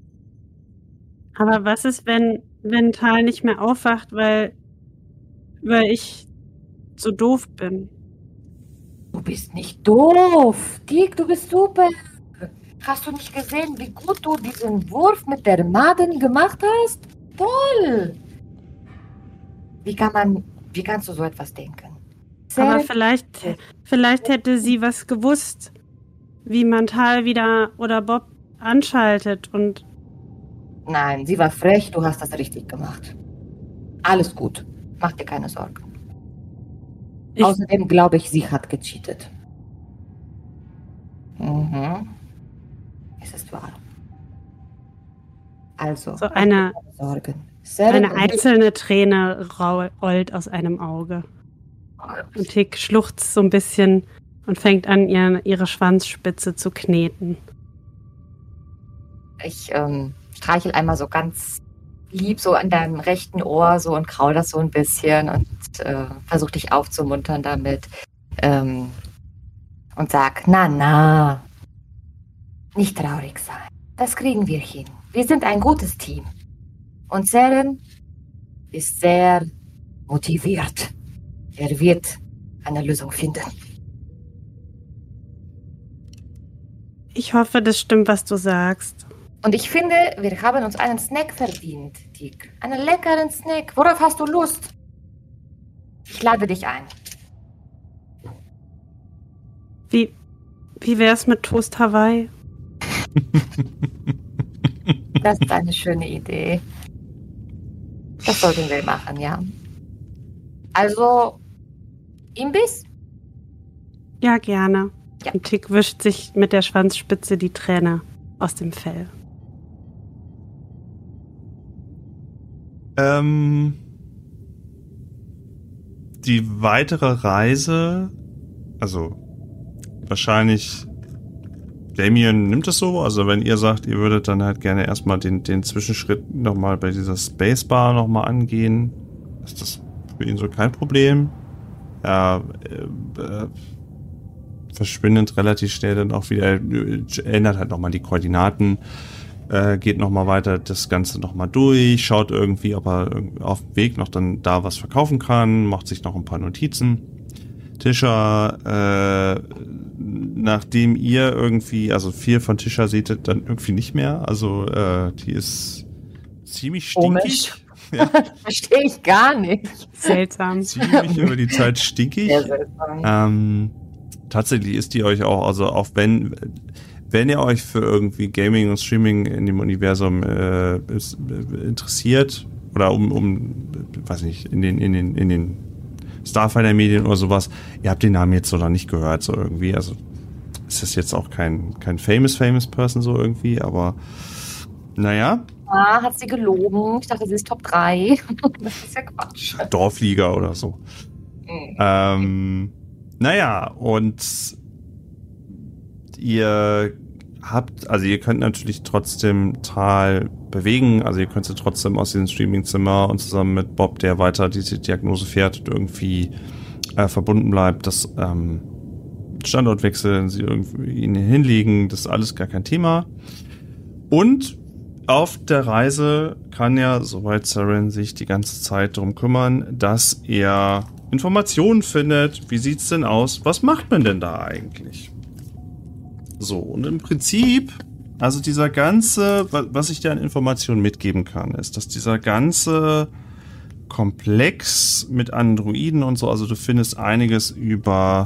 [SPEAKER 3] Aber was ist, wenn Tal nicht mehr aufwacht, weil ich so doof bin?
[SPEAKER 5] Du bist nicht doof. Dick, du bist super. Hast du nicht gesehen, wie gut du diesen Wurf mit der Maden gemacht hast? Toll. Wie kannst du so etwas denken?
[SPEAKER 3] Aber vielleicht hätte sie was gewusst, wie man Tal wieder oder Bob anschaltet und...
[SPEAKER 5] Nein, sie war frech, du hast das richtig gemacht. Alles gut. Mach dir keine Sorgen. Außerdem glaube ich, sie hat gecheatet. Es ist wahr. Also,
[SPEAKER 3] so eine
[SPEAKER 5] Sorgen.
[SPEAKER 3] Eine einzelne Träne rollt aus einem Auge. Und Tick schluchzt so ein bisschen und fängt an, ihre Schwanzspitze zu kneten.
[SPEAKER 5] Ich streichel einmal so ganz lieb so an deinem rechten Ohr so und kraul das so ein bisschen und versuche dich aufzumuntern damit. Und sag, na, nicht traurig sein. Das kriegen wir hin. Wir sind ein gutes Team. Und Seren ist sehr motiviert. Er wird eine Lösung finden.
[SPEAKER 3] Ich hoffe, das stimmt, was du sagst.
[SPEAKER 5] Und ich finde, wir haben uns einen Snack verdient, Tick. Einen leckeren Snack. Worauf hast du Lust? Ich lade dich ein.
[SPEAKER 3] Wie wär's mit Toast Hawaii?
[SPEAKER 5] Das ist eine schöne Idee. Das sollten wir machen, ja. Also, Imbiss?
[SPEAKER 3] Ja, gerne.
[SPEAKER 5] Ja.
[SPEAKER 3] Und Tick wischt sich mit der Schwanzspitze die Träne aus dem Fell.
[SPEAKER 2] Die weitere Reise, also wahrscheinlich Damien nimmt es so, also wenn ihr sagt, ihr würdet dann halt gerne erstmal den Zwischenschritt nochmal bei dieser Spacebar nochmal angehen, ist das für ihn so kein Problem. Er verschwindet relativ schnell dann auch wieder, ändert halt nochmal die Koordinaten, geht nochmal weiter das Ganze nochmal durch, schaut irgendwie, ob er auf dem Weg noch dann da was verkaufen kann, macht sich noch ein paar Notizen. Tisha, nachdem ihr irgendwie, also viel von Tisha seht ihr dann irgendwie nicht mehr, also die ist ziemlich stinkig. Ja.
[SPEAKER 5] Verstehe ich gar nicht.
[SPEAKER 3] Seltsam.
[SPEAKER 2] Ziemlich über die Zeit stinkig.
[SPEAKER 5] Sehr seltsam.
[SPEAKER 2] Tatsächlich ist die euch auch, also auch wenn ihr euch für irgendwie Gaming und Streaming in dem Universum interessiert oder weiß nicht, in den Starfighter-Medien oder sowas, ihr habt den Namen jetzt so noch nicht gehört, so irgendwie, also es ist jetzt auch kein famous Person so irgendwie, aber naja.
[SPEAKER 5] Ah, hat sie gelogen. Ich dachte, sie ist Top 3. Das ist ja Quatsch.
[SPEAKER 2] Dorfliga oder so. Naja, und ihr könnt natürlich trotzdem Tal bewegen, also ihr könnt sie trotzdem aus diesem Streamingzimmer und zusammen mit Bob, der weiter diese Diagnose fährt und irgendwie verbunden bleibt, das Standortwechsel, sie irgendwie ihn hinlegen, das ist alles gar kein Thema. Und auf der Reise kann ja, soweit Seren sich die ganze Zeit darum kümmern, dass er Informationen findet. Wie sieht's denn aus? Was macht man denn da eigentlich? So, und im Prinzip, also dieser ganze, was ich dir an Informationen mitgeben kann, ist, dass dieser ganze Komplex mit Androiden und so, also du findest einiges über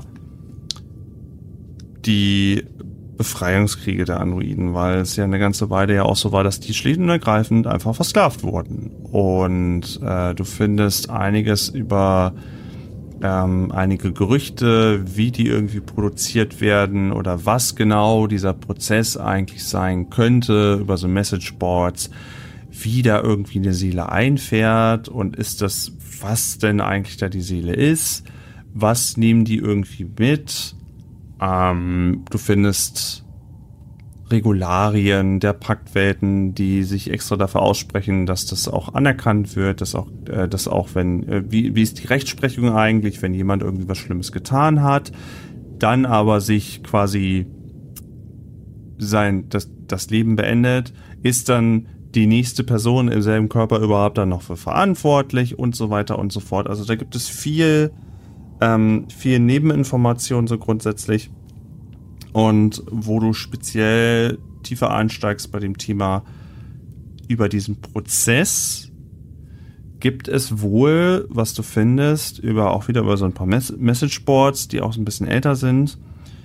[SPEAKER 2] die Befreiungskriege der Androiden, weil es ja eine ganze Weile ja auch so war, dass die schlicht und ergreifend einfach versklavt wurden. Und du findest einiges über einige Gerüchte, wie die irgendwie produziert werden oder was genau dieser Prozess eigentlich sein könnte, über so Messageboards, wie da irgendwie eine Seele einfährt und ist das, was denn eigentlich da die Seele ist, was nehmen die irgendwie mit. Du findest Regularien der Paktwelten, die sich extra dafür aussprechen, dass das auch anerkannt wird, dass auch wenn, wie ist die Rechtsprechung eigentlich, wenn jemand irgendwie was Schlimmes getan hat, dann aber sich quasi das Leben beendet, ist dann die nächste Person im selben Körper überhaupt dann noch für verantwortlich und so weiter und so fort. Also da gibt es viel Nebeninformationen so grundsätzlich. Und wo du speziell tiefer einsteigst bei dem Thema über diesen Prozess, gibt es wohl, was du findest, auch wieder über so ein paar Messageboards, die auch so ein bisschen älter sind,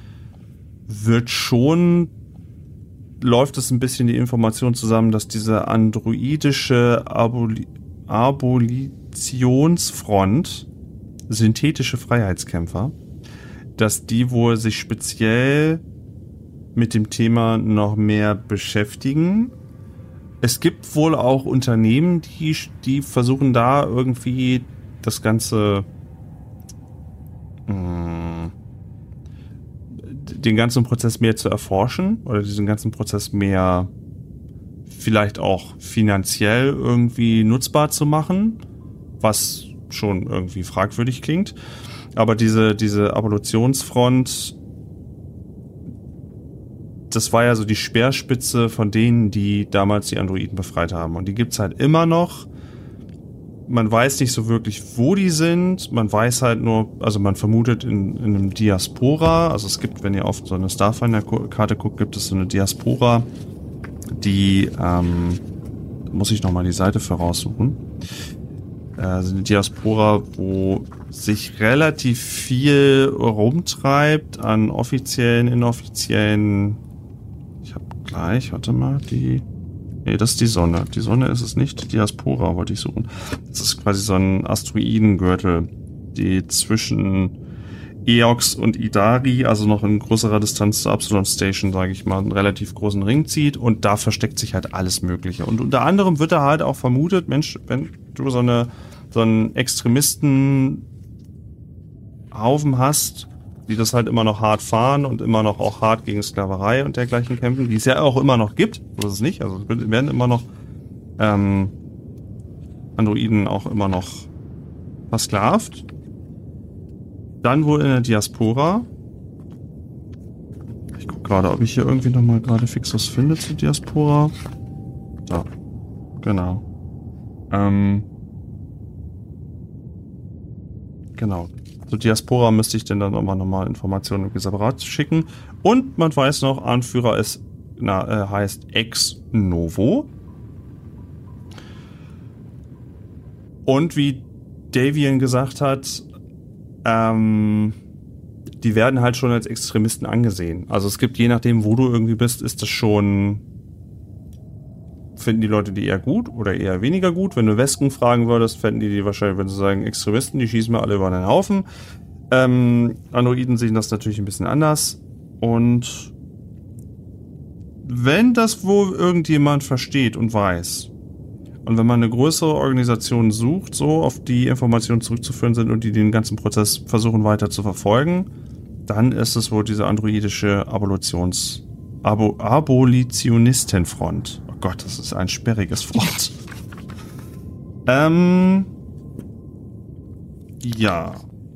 [SPEAKER 2] läuft es ein bisschen die Information zusammen, dass diese androidische Abolitionsfront, synthetische Freiheitskämpfer, dass die wohl sich speziell mit dem Thema noch mehr beschäftigen. Es gibt wohl auch Unternehmen, die versuchen da irgendwie das Ganze, den ganzen Prozess mehr zu erforschen oder diesen ganzen Prozess mehr vielleicht auch finanziell irgendwie nutzbar zu machen, was schon irgendwie fragwürdig klingt. Aber diese Abolitionsfront das war ja so die Speerspitze von denen, die damals die Androiden befreit haben. Und die gibt's halt immer noch. Man weiß nicht so wirklich, wo die sind. Man weiß halt nur, also man vermutet in einem Diaspora. Also es gibt, wenn ihr auf so eine Starfinder-Karte guckt, gibt es so eine Diaspora, die, muss ich nochmal die Seite für raussuchen. Also eine Diaspora, wo sich relativ viel rumtreibt an offiziellen, inoffiziellen. Ich habe gleich, warte mal, nee, das ist die Sonne. Die Sonne ist es nicht, die Diaspora wollte ich suchen. Das ist quasi so ein Asteroidengürtel, die zwischen Eox und Idari, also noch in größerer Distanz zur Absalon Station, sage ich mal, einen relativ großen Ring zieht und da versteckt sich halt alles Mögliche. Und unter anderem wird da halt auch vermutet, Mensch, wenn du so einen Extremistenhaufen hast, die das halt immer noch hart fahren und immer noch auch hart gegen Sklaverei und dergleichen kämpfen, die es ja auch immer noch gibt, so ist es nicht, also werden immer noch Androiden auch immer noch versklavt. Dann wohl in der Diaspora. Ich gucke gerade, ob ich hier irgendwie nochmal gerade fix was finde zur Diaspora. Da. Genau. Genau. Zur Diaspora müsste ich denn dann nochmal Informationen irgendwie separat schicken. Und man weiß noch, Anführer ist, heißt Ex Novo. Und wie Davian gesagt hat, die werden halt schon als Extremisten angesehen. Also es gibt, je nachdem, wo du irgendwie bist, ist das schon, finden die Leute die eher gut oder eher weniger gut. Wenn du Wesken fragen würdest, fänden die wahrscheinlich, wenn sie sagen, Extremisten, die schießen wir alle über einen Haufen. Androiden sehen das natürlich ein bisschen anders. Und wenn das wohl irgendjemand versteht und weiß, und wenn man eine größere Organisation sucht, so auf die Informationen zurückzuführen sind und die den ganzen Prozess versuchen weiter zu verfolgen, dann ist es wohl diese androidische Abolitionistenfront. Oh Gott, das ist ein sperriges Wort. Ja.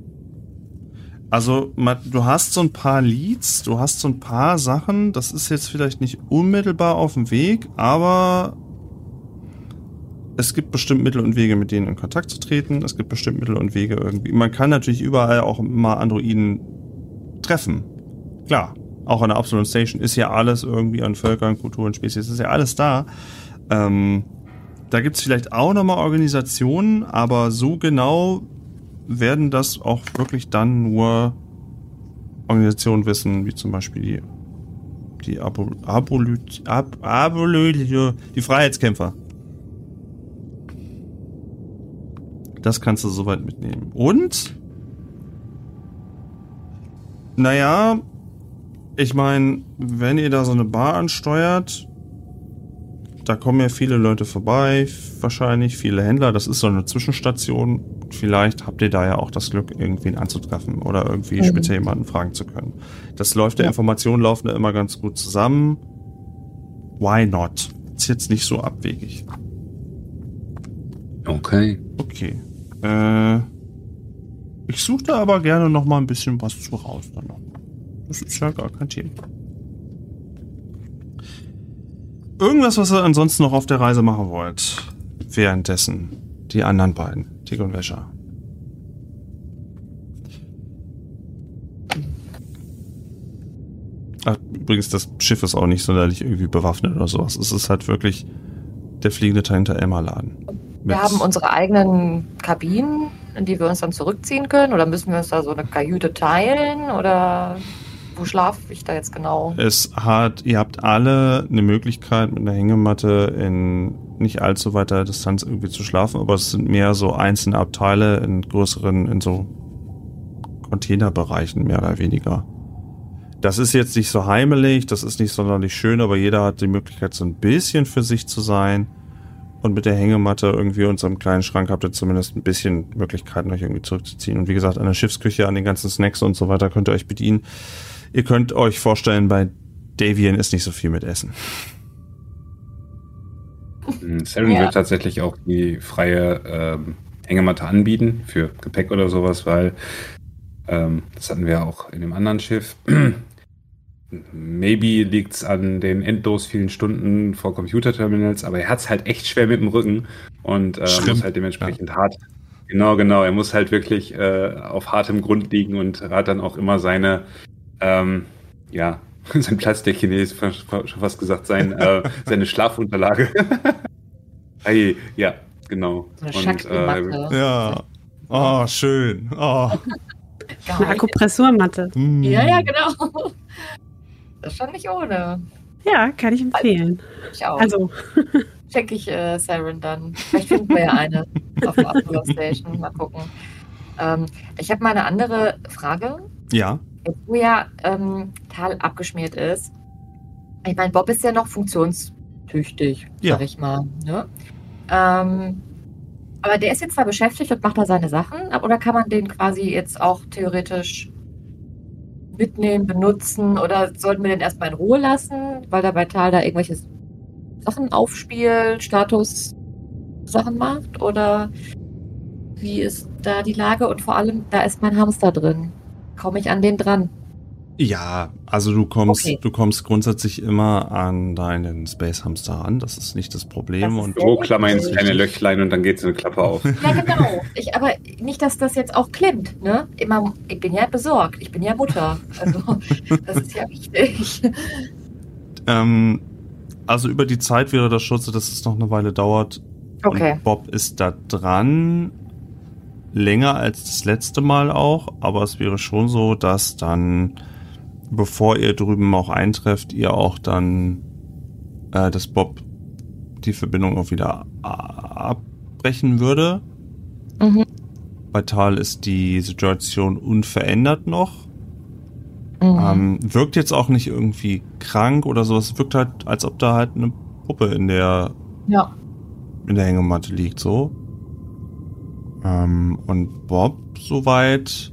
[SPEAKER 2] Also, du hast so ein paar Leads, du hast so ein paar Sachen, das ist jetzt vielleicht nicht unmittelbar auf dem Weg, aber es gibt bestimmt Mittel und Wege, mit denen in Kontakt zu treten. Es gibt bestimmt Mittel und Wege irgendwie. Man kann natürlich überall auch mal Androiden treffen. Klar, auch an der Absalon Station ist ja alles irgendwie an Völkern, Kulturen, Spezies, ist ja alles da. Da gibt es vielleicht auch nochmal Organisationen, aber so genau werden das auch wirklich dann nur Organisationen wissen, wie zum Beispiel die Freiheitskämpfer. Das kannst du soweit mitnehmen. Und? Naja, ich meine, wenn ihr da so eine Bar ansteuert, da kommen ja viele Leute vorbei, wahrscheinlich viele Händler. Das ist so eine Zwischenstation. Vielleicht habt ihr da ja auch das Glück, irgendwen anzutreffen oder irgendwie speziell jemanden fragen zu können. Das läuft, der Informationen laufen da immer ganz gut zusammen. Why not? Ist jetzt nicht so abwegig.
[SPEAKER 4] Okay.
[SPEAKER 2] Okay. Ich suche da aber gerne noch mal ein bisschen was zu raus. Dann noch. Das ist ja gar kein Thema. Irgendwas, was ihr ansonsten noch auf der Reise machen wollt. Währenddessen die anderen beiden, Tick und Wäscher. Ach, übrigens, das Schiff ist auch nicht sonderlich irgendwie bewaffnet oder sowas. Es ist halt wirklich der fliegende Tante-Emma-Laden.
[SPEAKER 5] Wir haben unsere eigenen Kabinen, in die wir uns dann zurückziehen können? Oder müssen wir uns da so eine Kajüte teilen? Oder wo schlafe ich da jetzt genau?
[SPEAKER 2] Ihr habt alle eine Möglichkeit, mit einer Hängematte in nicht allzu weiter Distanz irgendwie zu schlafen, aber es sind mehr so einzelne Abteile in größeren, in so Containerbereichen, mehr oder weniger. Das ist jetzt nicht so heimelig, das ist nicht sonderlich schön, aber jeder hat die Möglichkeit, so ein bisschen für sich zu sein. Und mit der Hängematte irgendwie und so einem kleinen Schrank habt ihr zumindest ein bisschen Möglichkeiten, euch irgendwie zurückzuziehen. Und wie gesagt, an der Schiffsküche, an den ganzen Snacks und so weiter könnt ihr euch bedienen. Ihr könnt euch vorstellen, bei Davian ist nicht so viel mit Essen.
[SPEAKER 4] Saren wird tatsächlich auch die freie Hängematte anbieten für Gepäck oder sowas, weil das hatten wir auch in dem anderen Schiff. Maybe liegt es an den endlos vielen Stunden vor Computerterminals, aber er hat es halt echt schwer mit dem Rücken und muss halt dementsprechend hart. Genau, er muss halt wirklich auf hartem Grund liegen und hat dann auch immer seine, sein Platzdeckchen, schon fast gesagt, seine Schlafunterlage. Hey, ja, genau.
[SPEAKER 5] So eine Shakti-Matte.
[SPEAKER 2] Ja. Oh, schön. Oh.
[SPEAKER 3] Eine Akupressurmatte.
[SPEAKER 5] Ja, genau. Das ist schon nicht ohne.
[SPEAKER 3] Ja, kann ich empfehlen.
[SPEAKER 5] Ich auch.
[SPEAKER 3] Also,
[SPEAKER 5] Schenke ich Saren dann. Vielleicht finden wir ja eine auf der Upload Station. Mal gucken. Ich habe mal eine andere Frage.
[SPEAKER 2] Ja.
[SPEAKER 5] Jetzt, wo ja Tal abgeschmiert ist. Ich meine, Bob ist ja noch funktionstüchtig, sag ich mal. Ne? Aber der ist jetzt zwar beschäftigt und macht da seine Sachen, oder kann man den quasi jetzt auch theoretisch mitnehmen, benutzen, oder sollten wir den erstmal in Ruhe lassen, weil da bei Tal da irgendwelche Sachen aufspielt, Status-Sachen macht, oder wie ist da die Lage? Und vor allem, da ist mein Hamster drin. Komme ich an den dran?
[SPEAKER 2] Ja, also du kommst grundsätzlich immer an deinen Space Hamster ran, das ist nicht das Problem.
[SPEAKER 5] Das ist
[SPEAKER 2] und
[SPEAKER 4] So klammer ins kleine Löchlein und dann geht so eine Klappe auf.
[SPEAKER 5] Ja, genau. Aber nicht, dass das jetzt auch klemmt, ne? Ich bin ja besorgt, ich bin ja Mutter. Also, das ist ja wichtig.
[SPEAKER 2] Also über die Zeit wäre das schon so, dass es noch eine Weile dauert.
[SPEAKER 5] Okay.
[SPEAKER 2] Und Bob ist da dran, länger als das letzte Mal auch, aber es wäre schon so, dass dann, bevor ihr drüben auch eintrefft, ihr auch dann, dass Bob die Verbindung auch wieder abbrechen würde.
[SPEAKER 5] Mhm.
[SPEAKER 2] Bei Tal ist die Situation unverändert noch. Wirkt jetzt auch nicht irgendwie krank oder so. Es wirkt halt, als ob da halt eine Puppe in der Hängematte liegt, so. Und Bob soweit.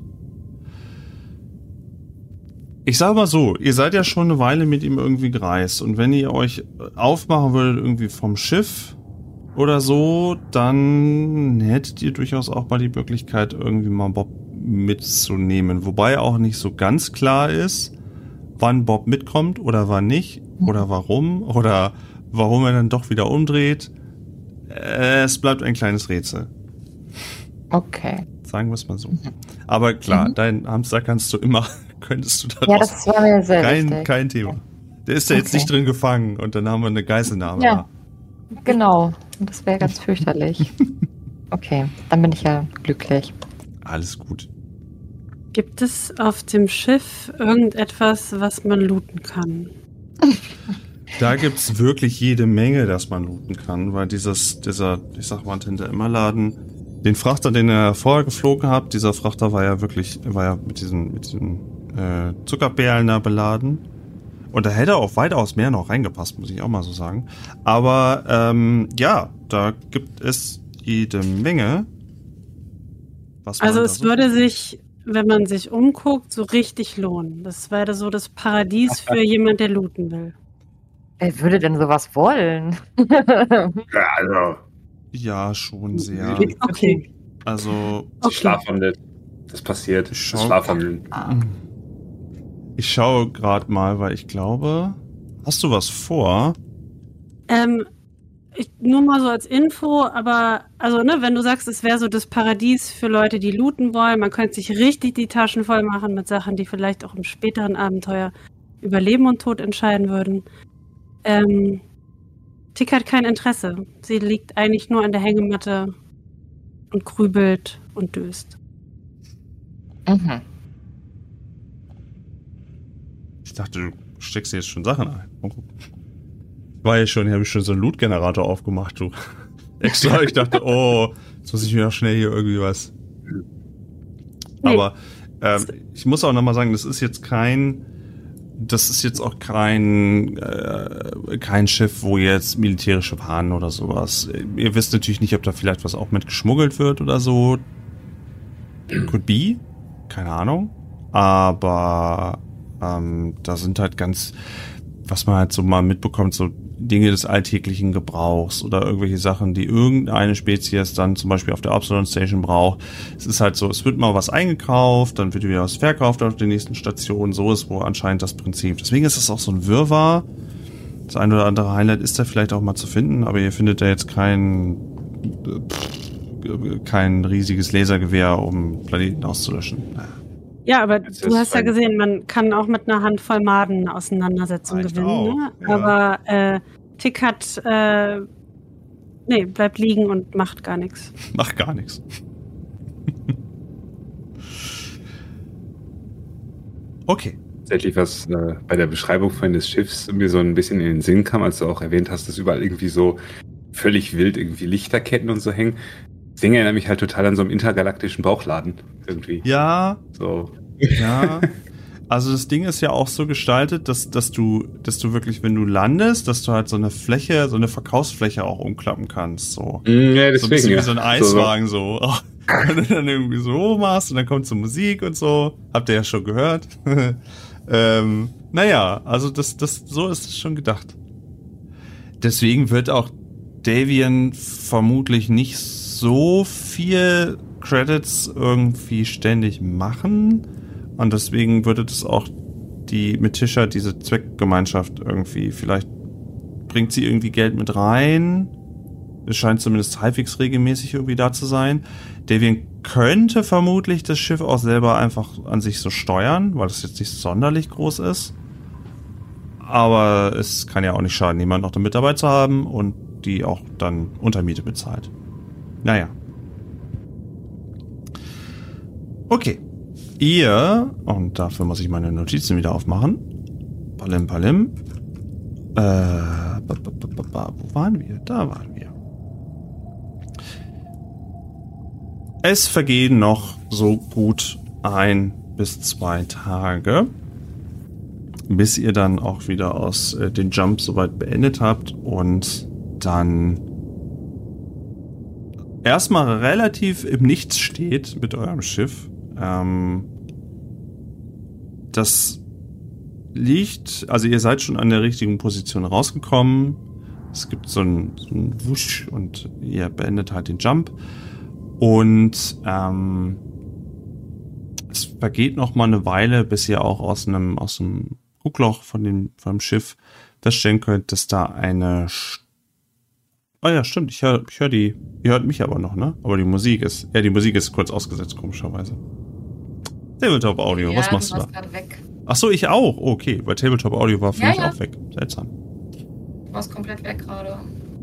[SPEAKER 2] Ich sag mal so, ihr seid ja schon eine Weile mit ihm irgendwie gereist. Und wenn ihr euch aufmachen würdet irgendwie vom Schiff oder so, dann hättet ihr durchaus auch mal die Möglichkeit, irgendwie mal Bob mitzunehmen. Wobei auch nicht so ganz klar ist, wann Bob mitkommt oder wann nicht. Oder warum. Oder warum er dann doch wieder umdreht. Es bleibt ein kleines Rätsel.
[SPEAKER 5] Okay.
[SPEAKER 2] Sagen wir es mal so. Aber klar, dein Hamster könntest du da
[SPEAKER 5] Ja, das war mir sehr wichtig.
[SPEAKER 2] kein Thema. Der ist ja jetzt nicht drin gefangen und dann haben wir eine Geiselnahme.
[SPEAKER 5] Ja, genau. Das wäre ganz fürchterlich. Okay, dann bin ich ja glücklich.
[SPEAKER 2] Alles gut.
[SPEAKER 3] gibt es auf dem Schiff irgendetwas, was man looten kann?
[SPEAKER 2] Da gibt's wirklich jede Menge, das man looten kann, weil dieser, ich sag mal, Tante-Emma-Laden, den Frachter, den ihr vorher geflogen habt, dieser Frachter war ja mit diesen Zuckerperlen da beladen. Und da hätte auch weitaus mehr noch reingepasst, muss ich auch mal so sagen. Aber ja, da gibt es jede Menge.
[SPEAKER 3] Also es würde sich, wenn man sich umguckt, so richtig lohnen. Das wäre so das Paradies für jemand, der looten will.
[SPEAKER 5] Wer würde denn sowas wollen?
[SPEAKER 4] Ja, also.
[SPEAKER 2] Ja, schon sehr.
[SPEAKER 3] Okay.
[SPEAKER 2] Also.
[SPEAKER 4] Okay. Schlafwandel. Das passiert. Das Schlafwandeln.
[SPEAKER 2] Ich schaue gerade mal, weil ich glaube. Hast du was vor?
[SPEAKER 3] Nur mal so als Info, aber also ne, wenn du sagst, es wäre so das Paradies für Leute, die looten wollen, man könnte sich richtig die Taschen voll machen mit Sachen, die vielleicht auch im späteren Abenteuer über Leben und Tod entscheiden würden. Tick hat kein Interesse. Sie liegt eigentlich nur an der Hängematte und grübelt und döst.
[SPEAKER 5] Mhm.
[SPEAKER 2] Ich dachte, du steckst dir jetzt schon Sachen ein. Habe ich schon so einen Loot-Generator aufgemacht, du. Extra, ich dachte, jetzt muss ich mir noch schnell hier irgendwie was. Nee. Aber ich muss auch nochmal sagen, das ist jetzt auch kein Schiff, wo jetzt militärische Waren oder sowas. Ihr wisst natürlich nicht, ob da vielleicht was auch mit geschmuggelt wird oder so. Could be. Keine Ahnung. Aber da sind halt was man halt so mal mitbekommt, so Dinge des alltäglichen Gebrauchs oder irgendwelche Sachen, die irgendeine Spezies dann zum Beispiel auf der Absalon Station braucht. Es ist halt so, es wird mal was eingekauft, dann wird wieder was verkauft auf der nächsten Station. So ist wohl anscheinend das Prinzip. Deswegen ist es auch so ein Wirrwarr. Das ein oder andere Highlight ist da vielleicht auch mal zu finden, aber ihr findet da jetzt kein riesiges Lasergewehr, um Planeten auszulöschen.
[SPEAKER 3] Ja, aber du hast ja gesehen, man kann auch mit einer Handvoll Maden eine Auseinandersetzung gewinnen.
[SPEAKER 2] Auch,
[SPEAKER 3] Ne?
[SPEAKER 2] ja.
[SPEAKER 3] Aber Tick hat, bleibt liegen und macht gar nichts.
[SPEAKER 2] Macht gar nichts. Okay.
[SPEAKER 6] Tatsächlich, was bei der Beschreibung von des Schiffs mir so ein bisschen in den Sinn kam, als du auch erwähnt hast, dass überall irgendwie so völlig wild irgendwie Lichterketten und so hängen. Das Ding erinnert mich halt total an so einen intergalaktischen Bauchladen irgendwie.
[SPEAKER 2] Ja,
[SPEAKER 6] So.
[SPEAKER 2] ja. Also das Ding ist ja auch so gestaltet, dass du wirklich, wenn du landest, dass du halt so eine Fläche, so eine Verkaufsfläche auch umklappen kannst. So,
[SPEAKER 6] Ja, deswegen,
[SPEAKER 2] so ein bisschen
[SPEAKER 6] ja.
[SPEAKER 2] wie so ein Eiswagen so. Wenn du dann irgendwie so machst und dann kommt so Musik und so. Habt ihr ja schon gehört. Naja, also so ist es schon gedacht. Deswegen wird auch Davian vermutlich nicht so viel Credits irgendwie ständig machen. Und deswegen würde das auch mit Tisha diese Zweckgemeinschaft irgendwie, vielleicht bringt sie irgendwie Geld mit rein. Es scheint zumindest halbwegs regelmäßig irgendwie da zu sein. Davian könnte vermutlich das Schiff auch selber einfach an sich so steuern, weil das jetzt nicht sonderlich groß ist. Aber es kann ja auch nicht schaden, jemanden noch mit dabei zu haben und die auch dann Untermiete bezahlt. Naja. Okay. Ihr, und dafür muss ich meine Notizen wieder aufmachen. Palim. Wo waren wir? Da waren wir. Es vergehen noch so gut 1 bis 2 Tage, bis ihr dann auch wieder den Jump soweit beendet habt und dann erstmal relativ im Nichts steht mit eurem Schiff. Das liegt, also ihr seid schon an der richtigen Position rausgekommen. Es gibt so einen Wusch und ihr beendet halt den Jump. Und es vergeht noch mal eine Weile, bis ihr auch aus dem Guckloch vom Schiff feststellen könnt, dass da eine Oh ja, stimmt, ich hör die. Ihr hört mich aber noch, ne? Aber die Musik ist kurz ausgesetzt, komischerweise. Tabletop Audio,
[SPEAKER 5] Ja,
[SPEAKER 2] was machst du
[SPEAKER 5] warst
[SPEAKER 2] da?
[SPEAKER 5] gerade weg.
[SPEAKER 2] Ach so, ich auch. Okay, weil Tabletop Audio war für mich auch weg. Seltsam.
[SPEAKER 5] Du warst komplett weg gerade.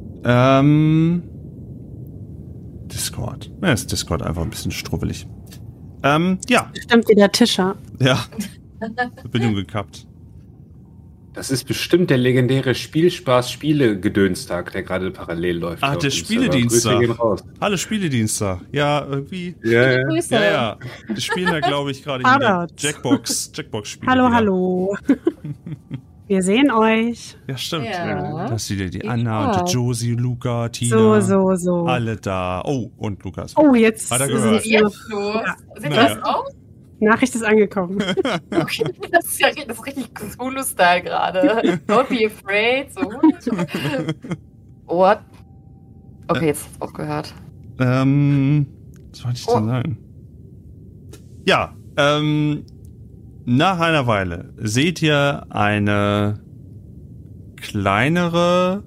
[SPEAKER 2] Discord. Ja, ist Discord einfach ein bisschen strubbelig. Ja.
[SPEAKER 3] Stimmt wieder Tisha.
[SPEAKER 2] Ja. Verbindung gekappt.
[SPEAKER 6] Das ist bestimmt der legendäre Spielspaß-Spiele-Gedönstag, der gerade parallel läuft.
[SPEAKER 2] Ah, der Spieledienstag. Hallo Spieledienstag. Ja, irgendwie.
[SPEAKER 6] Ja.
[SPEAKER 5] Grüße.
[SPEAKER 2] Ja. Wir spielen da, glaube ich, gerade wieder Jackbox-Spiele.
[SPEAKER 3] Hallo. Wir sehen euch.
[SPEAKER 2] Ja, stimmt.
[SPEAKER 5] Ja.
[SPEAKER 2] Da ist wieder die Anna und die Josie, Luca, Tina.
[SPEAKER 3] So.
[SPEAKER 2] Alle da. Oh, und Lukas.
[SPEAKER 3] Oh, jetzt
[SPEAKER 2] Hat er
[SPEAKER 3] ist
[SPEAKER 2] gehört.
[SPEAKER 3] es
[SPEAKER 5] Jetzt los.
[SPEAKER 3] Ja.
[SPEAKER 5] Sind
[SPEAKER 2] Naja.
[SPEAKER 5] das aus?
[SPEAKER 3] Nachricht ist angekommen.
[SPEAKER 5] Okay, das ist richtig Cthulhu-Style gerade. Don't be afraid. So. What? Okay, jetzt hat's aufgehört.
[SPEAKER 2] Was wollte ich denn sagen? Ja, nach einer Weile seht ihr eine kleinere,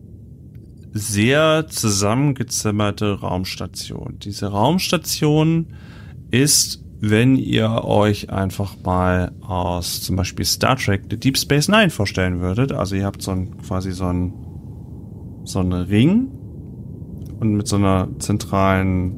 [SPEAKER 2] sehr zusammengezimmerte Raumstation. Diese Raumstation ist, wenn ihr euch einfach mal aus zum Beispiel Star Trek The Deep Space Nine vorstellen würdet. Also ihr habt quasi so einen Ring und mit so einer zentralen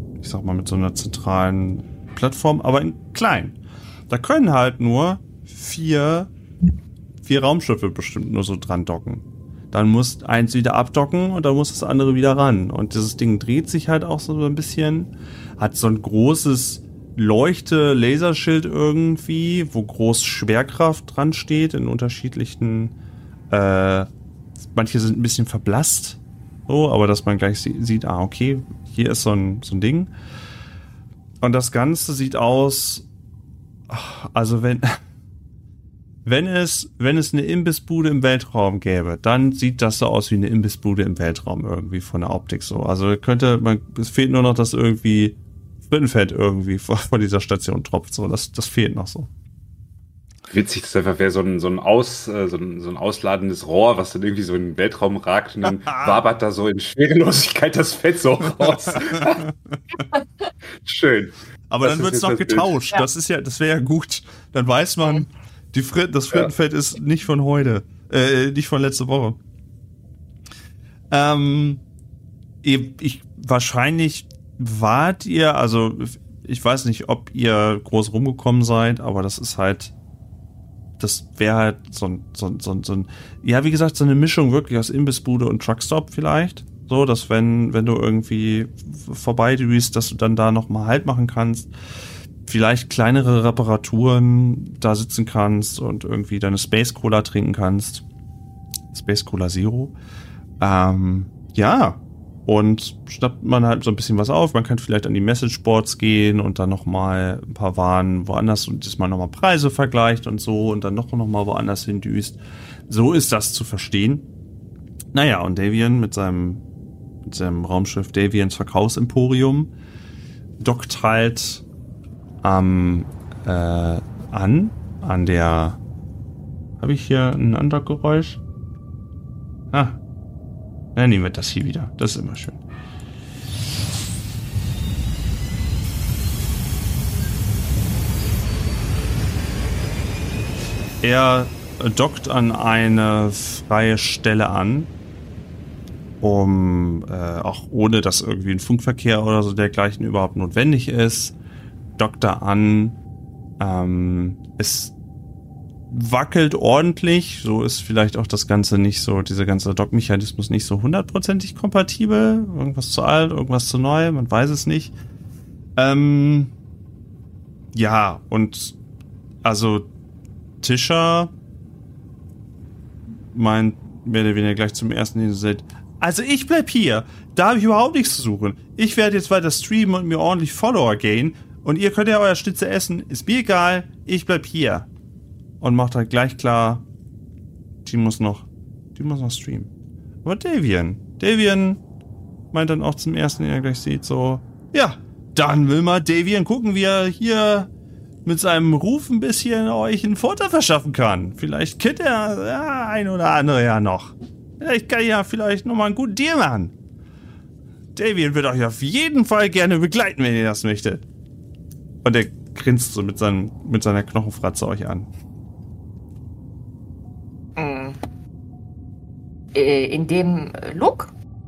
[SPEAKER 2] Plattform, aber in klein. Da können halt nur vier Raumschiffe bestimmt nur so dran docken. Dann muss eins wieder abdocken und dann muss das andere wieder ran. Und dieses Ding dreht sich halt auch so ein bisschen, hat so ein großes Laserschild irgendwie, wo groß Schwerkraft dran steht in unterschiedlichen, manche sind ein bisschen verblasst, so, aber dass man gleich sieht, okay, hier ist so ein Ding. Und das Ganze sieht aus, also wenn Wenn es eine Imbissbude im Weltraum gäbe, dann sieht das so aus wie eine Imbissbude im Weltraum irgendwie von der Optik so. Also es fehlt nur noch, dass irgendwie Frittenfett irgendwie vor dieser Station tropft. So, das fehlt noch so.
[SPEAKER 6] Witzig, das einfach wäre so ein ausladendes Rohr, was dann irgendwie so in den Weltraum ragt und dann wabert da so in Schwerelosigkeit das Fett so raus. Schön.
[SPEAKER 2] Aber dann wird es noch getauscht. Ja. Das wäre ja gut. Dann weiß man, das Frittenfett ist nicht von heute, nicht von letzter Woche. Wahrscheinlich wart ihr, also ich weiß nicht, ob ihr groß rumgekommen seid, aber das wäre halt so ein, ja, wie gesagt, so eine Mischung wirklich aus Imbissbude und Truckstop vielleicht. So, dass wenn du irgendwie vorbeidüst, dass du dann da nochmal Halt machen kannst. Vielleicht kleinere Reparaturen da sitzen kannst und irgendwie deine Space Cola trinken kannst. Space Cola Zero. Ja. Und schnappt man halt so ein bisschen was auf. Man kann vielleicht an die Messageboards gehen und dann nochmal ein paar Waren woanders und diesmal nochmal Preise vergleicht und so und dann noch mal woanders hindüst. So ist das zu verstehen. Naja, und Davian mit seinem Raumschiff Davians Verkaufsemporium dockt halt an der... Habe ich hier ein Andockgeräusch? Dann nehmen wir das hier wieder. Das ist immer schön. Er dockt an eine freie Stelle an, auch ohne dass irgendwie ein Funkverkehr oder so dergleichen überhaupt notwendig ist. Dockt da an. Es wackelt ordentlich, so ist vielleicht auch das Ganze nicht so, dieser ganze Dock-Mechanismus nicht so 100%ig kompatibel. Irgendwas zu alt, irgendwas zu neu, man weiß es nicht. Ja, und also Tisha meint mehr oder weniger gleich zum ersten, den sie sagt, also ich bleib hier, da habe ich überhaupt nichts zu suchen. Ich werde jetzt weiter streamen und mir ordentlich Follower gainen und ihr könnt ja euer Schnitzel essen, ist mir egal, ich bleib hier. Und macht halt gleich klar, die muss noch streamen. Aber Davian meint dann auch zum ersten, den er gleich sieht, so, ja, dann will mal Davian gucken, wie er hier mit seinem Ruf ein bisschen euch einen Vorteil verschaffen kann. Vielleicht kennt er ein oder andere ja noch. Vielleicht kann ich ja vielleicht nochmal einen guten Deal machen. Davian wird euch auf jeden Fall gerne begleiten, wenn ihr das möchtet. Und er grinst so mit seiner Knochenfratze euch an.
[SPEAKER 5] In dem Look?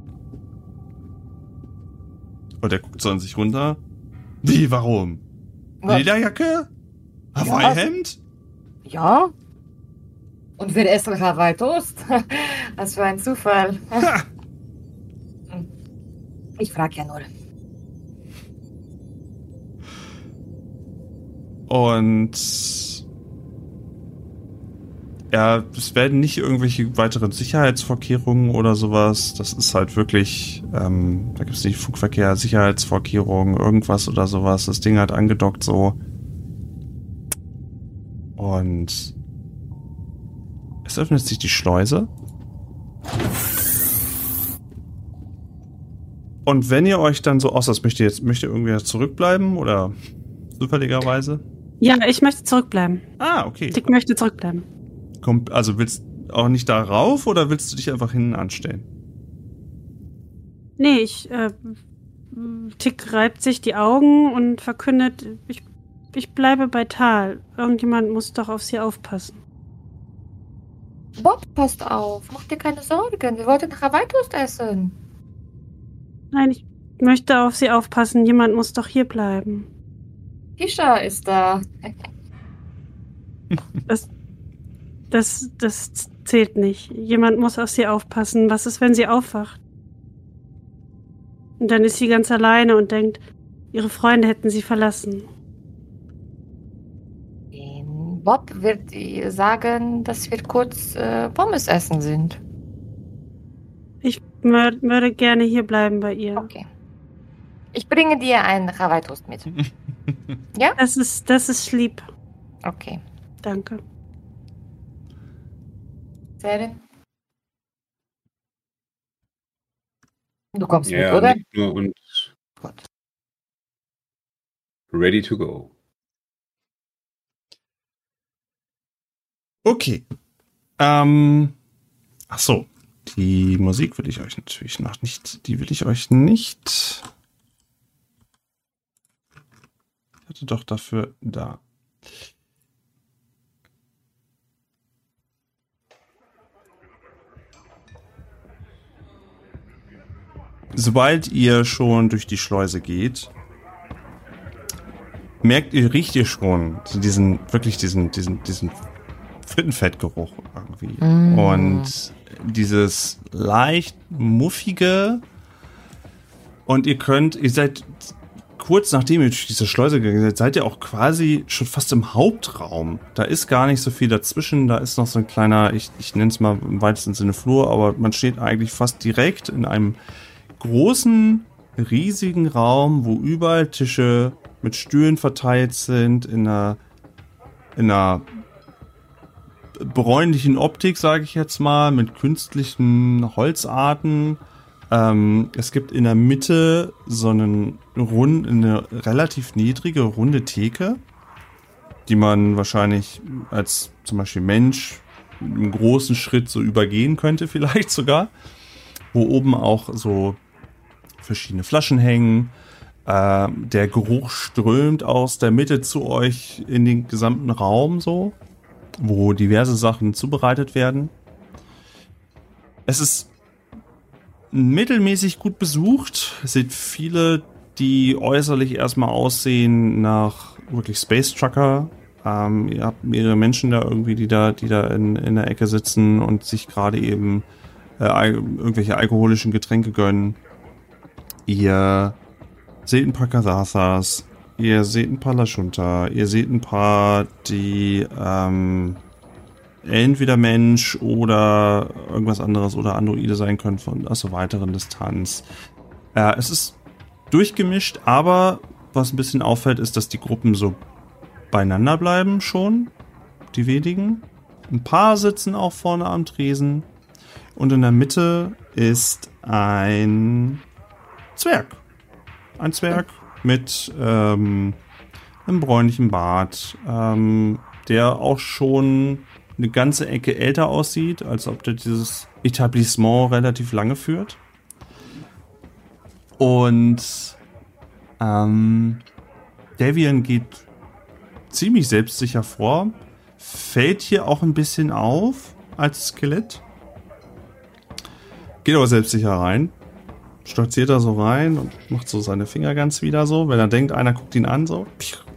[SPEAKER 2] Und er guckt so an sich runter. Wie, warum? Lederjacke? Hawaii-Hemd?
[SPEAKER 5] Ja. Und wir essen Hawaii-Toast? Was für ein Zufall. Ich frage ja nur.
[SPEAKER 2] Und ja, es werden nicht irgendwelche weiteren Sicherheitsvorkehrungen oder sowas. Das ist halt wirklich, da gibt es nicht Flugverkehr, Sicherheitsvorkehrungen, irgendwas oder sowas. Das Ding hat angedockt so. Und es öffnet sich die Schleuse. Und wenn ihr euch dann so möchte irgendwer zurückbleiben oder zufälligerweise?
[SPEAKER 3] Ja, ich möchte zurückbleiben.
[SPEAKER 2] Ah, okay.
[SPEAKER 3] Dick möchte zurückbleiben.
[SPEAKER 2] Also willst du auch nicht da rauf oder willst du dich einfach hinten anstellen?
[SPEAKER 3] Nee, Tick reibt sich die Augen und verkündet, ich bleibe bei Tal. Irgendjemand muss doch auf sie aufpassen.
[SPEAKER 5] Bob, passt auf. Mach dir keine Sorgen. Wir wollten Hawaii-Toast essen.
[SPEAKER 3] Nein, ich möchte auf sie aufpassen. Jemand muss doch hier bleiben.
[SPEAKER 5] Tisha ist da.
[SPEAKER 3] Das zählt nicht. Jemand muss auf sie aufpassen. Was ist, wenn sie aufwacht? Und dann ist sie ganz alleine und denkt, ihre Freunde hätten sie verlassen.
[SPEAKER 5] Bob wird sagen, dass wir kurz Pommes essen sind.
[SPEAKER 3] Ich würde gerne hier bleiben bei ihr.
[SPEAKER 5] Okay. Ich bringe dir einen Hawaii-Toast mit. Ja?
[SPEAKER 3] Das ist lieb.
[SPEAKER 5] Okay.
[SPEAKER 3] Danke.
[SPEAKER 5] Seren? Du kommst mit,
[SPEAKER 6] Ja,
[SPEAKER 5] oder?
[SPEAKER 6] nicht nur und
[SPEAKER 5] Gut.
[SPEAKER 6] ready to go.
[SPEAKER 2] Okay. Ach so. Die Musik will ich euch natürlich noch nicht. Die will ich euch nicht. Ich hatte doch dafür da. Sobald ihr schon durch die Schleuse geht, riecht ihr schon so diesen Frittenfettgeruch irgendwie. Und dieses leicht muffige. Und ihr seid kurz nachdem ihr durch diese Schleuse gegangen seid ihr auch quasi schon fast im Hauptraum. Da ist gar nicht so viel dazwischen. Da ist noch so ein kleiner, ich nenne es mal im weitesten Sinne Flur, aber man steht eigentlich fast direkt in einem großen, riesigen Raum, wo überall Tische mit Stühlen verteilt sind, in einer bräunlichen Optik, sage ich jetzt mal, mit künstlichen Holzarten. Es gibt in der Mitte so eine relativ niedrige, runde Theke, die man wahrscheinlich als zum Beispiel Mensch einen großen Schritt so übergehen könnte, vielleicht sogar. Wo oben auch so verschiedene Flaschen hängen. Der Geruch strömt aus der Mitte zu euch in den gesamten Raum so, wo diverse Sachen zubereitet werden. Es ist mittelmäßig gut besucht. Es sind viele, die äußerlich erstmal aussehen nach wirklich Space Trucker. Ihr habt mehrere Menschen da irgendwie, die da in der Ecke sitzen und sich gerade eben irgendwelche alkoholischen Getränke gönnen. Ihr seht ein paar Kathasas, ihr seht ein paar Lashunta, ihr seht ein paar, die entweder Mensch oder irgendwas anderes oder Androide sein können aus der weiteren Distanz. Es ist durchgemischt, aber was ein bisschen auffällt, ist, dass die Gruppen so beieinander bleiben schon, die wenigen. Ein paar sitzen auch vorne am Tresen und in der Mitte ist ein Zwerg. Ein Zwerg mit einem bräunlichen Bart, der auch schon eine ganze Ecke älter aussieht, als ob der dieses Etablissement relativ lange führt. Und Davian geht ziemlich selbstsicher vor, fällt hier auch ein bisschen auf als Skelett, geht aber selbstsicher rein, stolziert da so rein und macht so seine Finger ganz wieder so, wenn er denkt, einer guckt ihn an, so.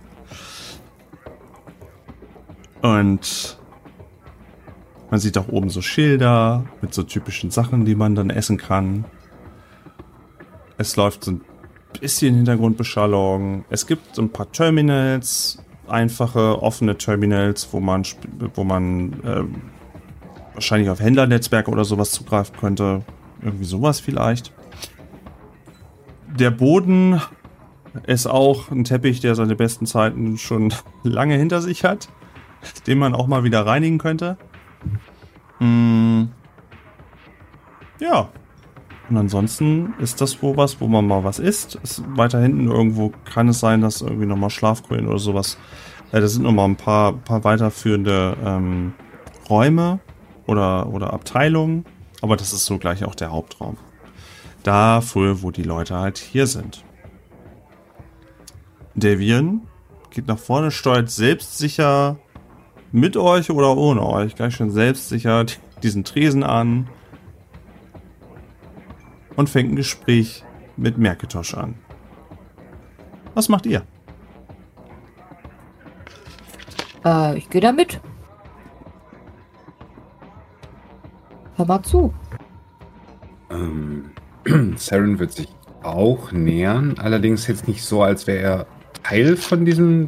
[SPEAKER 2] Und man sieht auch oben so Schilder mit so typischen Sachen, die man dann essen kann. Es läuft so ein bisschen Hintergrundbeschallung. Es gibt so ein paar Terminals, einfache, offene Terminals, wo man wahrscheinlich auf Händlernetzwerke oder sowas zugreifen könnte. Irgendwie sowas vielleicht. Der Boden ist auch ein Teppich, der seine besten Zeiten schon lange hinter sich hat, den man auch mal wieder reinigen könnte. Ja. Und ansonsten ist das wo man mal was isst. Weiter hinten irgendwo kann es sein, dass irgendwie nochmal Schlafquellen oder sowas. Das sind nochmal ein paar weiterführende Räume oder Abteilungen. Aber das ist so gleich auch der Hauptraum. Dafür, wo die Leute halt hier sind. Davian geht nach vorne, steuert selbstsicher mit euch oder ohne euch, gleich schon selbstsicher diesen Tresen an und fängt ein Gespräch mit Merketosch an. Was macht ihr?
[SPEAKER 5] Ich gehe da mit. Hör mal zu.
[SPEAKER 6] Saren wird sich auch nähern, allerdings jetzt nicht so, als wäre er Teil von dieser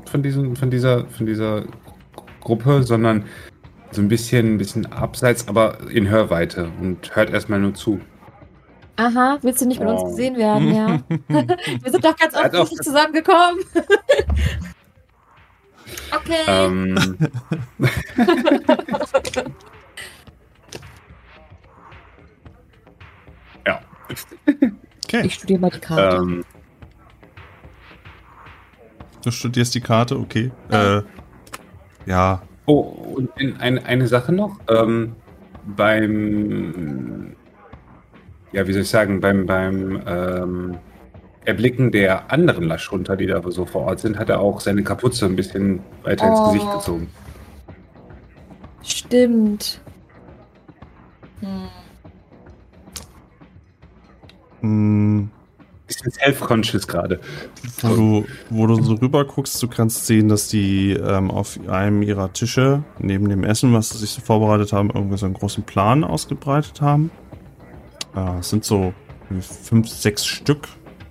[SPEAKER 6] Gruppe, sondern so ein bisschen abseits, aber in Hörweite und hört erstmal nur zu.
[SPEAKER 5] Aha, willst du nicht mit uns gesehen werden, ja? Wir sind doch ganz offensichtlich zusammengekommen. Okay. Ich studiere mal die Karte.
[SPEAKER 2] Du studierst die Karte, okay. Ja.
[SPEAKER 6] Oh, und eine Sache noch. Beim Erblicken der anderen Laschhunter, die da so vor Ort sind, hat er auch seine Kapuze ein bisschen weiter ins Gesicht gezogen.
[SPEAKER 5] Stimmt.
[SPEAKER 6] Bisschen self-conscious gerade.
[SPEAKER 2] Wo du so rüber guckst, du kannst sehen, dass die auf einem ihrer Tische, neben dem Essen, was sie sich so vorbereitet haben, irgendwie so einen großen Plan ausgebreitet haben. Es sind so 5, 6 Stück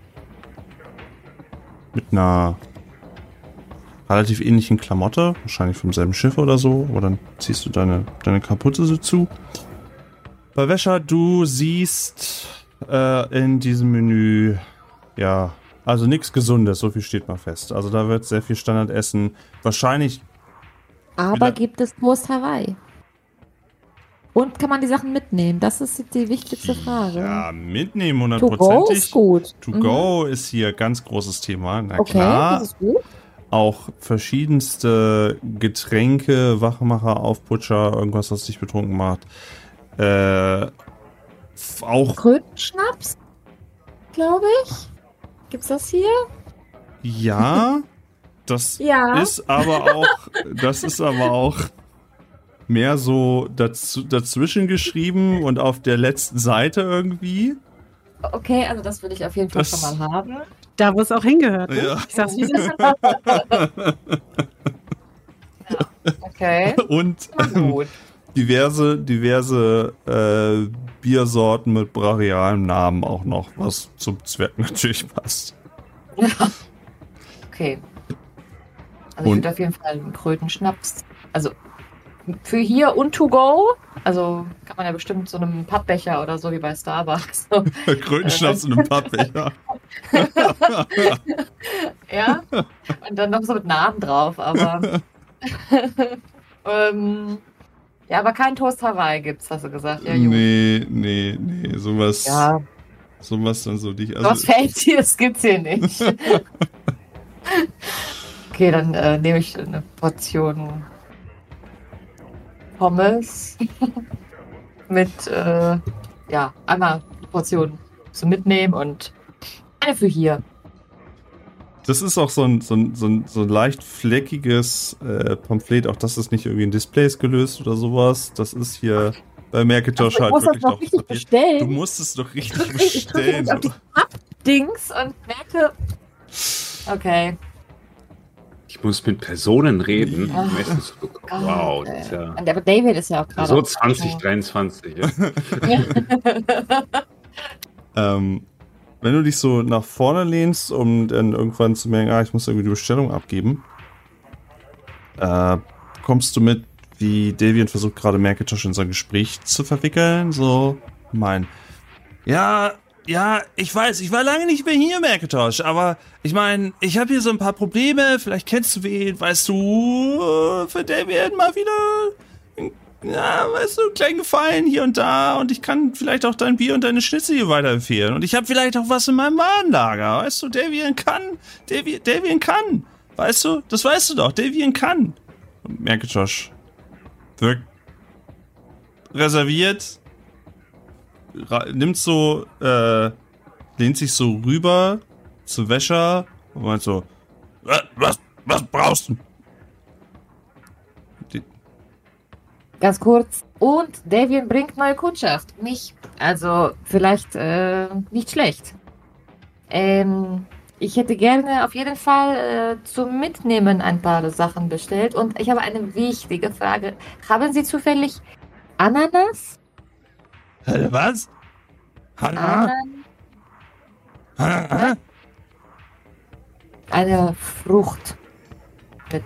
[SPEAKER 2] mit einer relativ ähnlichen Klamotte, wahrscheinlich vom selben Schiff oder so, aber dann ziehst du deine Kapuze so zu. Bei Wäscher, du siehst in diesem Menü, ja, also nichts Gesundes, so viel steht mal fest. Also da wird sehr viel Standardessen, wahrscheinlich.
[SPEAKER 5] Aber gibt es Toast Hawaii? Und kann man die Sachen mitnehmen? Das ist die wichtigste Frage.
[SPEAKER 2] Ja, mitnehmen 100%.
[SPEAKER 5] To go ist gut.
[SPEAKER 2] To go ist hier ganz großes Thema. Na
[SPEAKER 5] okay,
[SPEAKER 2] klar.
[SPEAKER 5] das ist gut.
[SPEAKER 2] Auch verschiedenste Getränke, Wachmacher, Aufputscher, irgendwas, was dich betrunken macht. Auch
[SPEAKER 5] Krötenschnaps, glaube ich. Gibt's das hier?
[SPEAKER 2] ja, das
[SPEAKER 5] Ja.
[SPEAKER 2] ist aber auch mehr so dazwischen geschrieben und auf der letzten Seite irgendwie.
[SPEAKER 5] Okay, also das würde ich auf jeden Fall
[SPEAKER 2] Das-
[SPEAKER 5] schon mal haben.
[SPEAKER 3] Da, wo es auch hingehört. Ne?
[SPEAKER 2] Ja.
[SPEAKER 3] Ich sag's, wie es ist.
[SPEAKER 5] Okay.
[SPEAKER 2] Und
[SPEAKER 5] Na gut.
[SPEAKER 2] diverse Biersorten mit brachialem Namen auch noch, was zum Zweck natürlich passt.
[SPEAKER 5] Okay. Also ich
[SPEAKER 2] Und-
[SPEAKER 5] würde auf jeden Fall einen Krötenschnaps. Also für hier und to go. Also kann man ja bestimmt so einem Pappbecher oder so wie bei Starbucks. So.
[SPEAKER 2] Krötenschnaps in einem Pappbecher.
[SPEAKER 5] Ja. Und dann noch so mit Namen drauf, aber. Ja, aber kein Toast Hawaii gibt's, hast du gesagt. Ja, gut.
[SPEAKER 2] Nee, sowas.
[SPEAKER 5] Ja,
[SPEAKER 2] Sowas dann so dich.
[SPEAKER 5] was Fancyes gibt's hier nicht. Okay, dann nehme ich eine Portion Pommes mit, ja, einmal eine Portion zum Mitnehmen und eine für hier.
[SPEAKER 2] Das ist auch so ein leicht fleckiges Pamphlet. Auch das ist nicht irgendwie in Displays gelöst oder sowas. Das ist hier bei Macintosh
[SPEAKER 5] Ich
[SPEAKER 2] halt
[SPEAKER 5] muss das
[SPEAKER 2] wirklich
[SPEAKER 5] noch
[SPEAKER 2] auf
[SPEAKER 5] richtig
[SPEAKER 2] Papier.
[SPEAKER 5] bestellen.
[SPEAKER 2] Du musst es doch richtig
[SPEAKER 5] Ich drücke
[SPEAKER 2] bestellen.
[SPEAKER 5] jetzt auf die Pappdings und merke, okay.
[SPEAKER 6] Ich muss mit Personen reden,
[SPEAKER 5] Ja.
[SPEAKER 6] um Essen zu bekommen.
[SPEAKER 5] Gott,
[SPEAKER 6] Wow, das ist ja
[SPEAKER 5] Und aber David ist ja auch gerade.
[SPEAKER 6] so
[SPEAKER 5] auf-
[SPEAKER 6] 2023. Ja.
[SPEAKER 2] Wenn du dich so nach vorne lehnst, um dann irgendwann zu merken, ich muss irgendwie die Bestellung abgeben, kommst du mit, wie Davian versucht gerade Macintosh in so ein Gespräch zu verwickeln, so, ja, ich weiß, ich war lange nicht mehr hier, Macintosh, aber ich meine, ich habe hier so ein paar Probleme, vielleicht kennst du wen, weißt du, für Davian mal wieder, ja, weißt du, einen kleinen Gefallen hier und da und ich kann vielleicht auch dein Bier und deine Schnitzel hier weiterempfehlen und ich habe vielleicht auch was in meinem Warenlager, weißt du, Davian kann, weißt du, das weißt du doch, Davian kann. Und Macintosh wirkt reserviert, nimmt so, lehnt sich so rüber zu Wäscher und meint so, was brauchst du?
[SPEAKER 5] Ganz kurz. Und Davian bringt neue Kundschaft. Mich. Also vielleicht nicht schlecht. Ich hätte gerne auf jeden Fall zum Mitnehmen ein paar Sachen bestellt. Und ich habe eine wichtige Frage. Haben Sie zufällig Ananas?
[SPEAKER 2] Was?
[SPEAKER 5] Eine Frucht. Mit.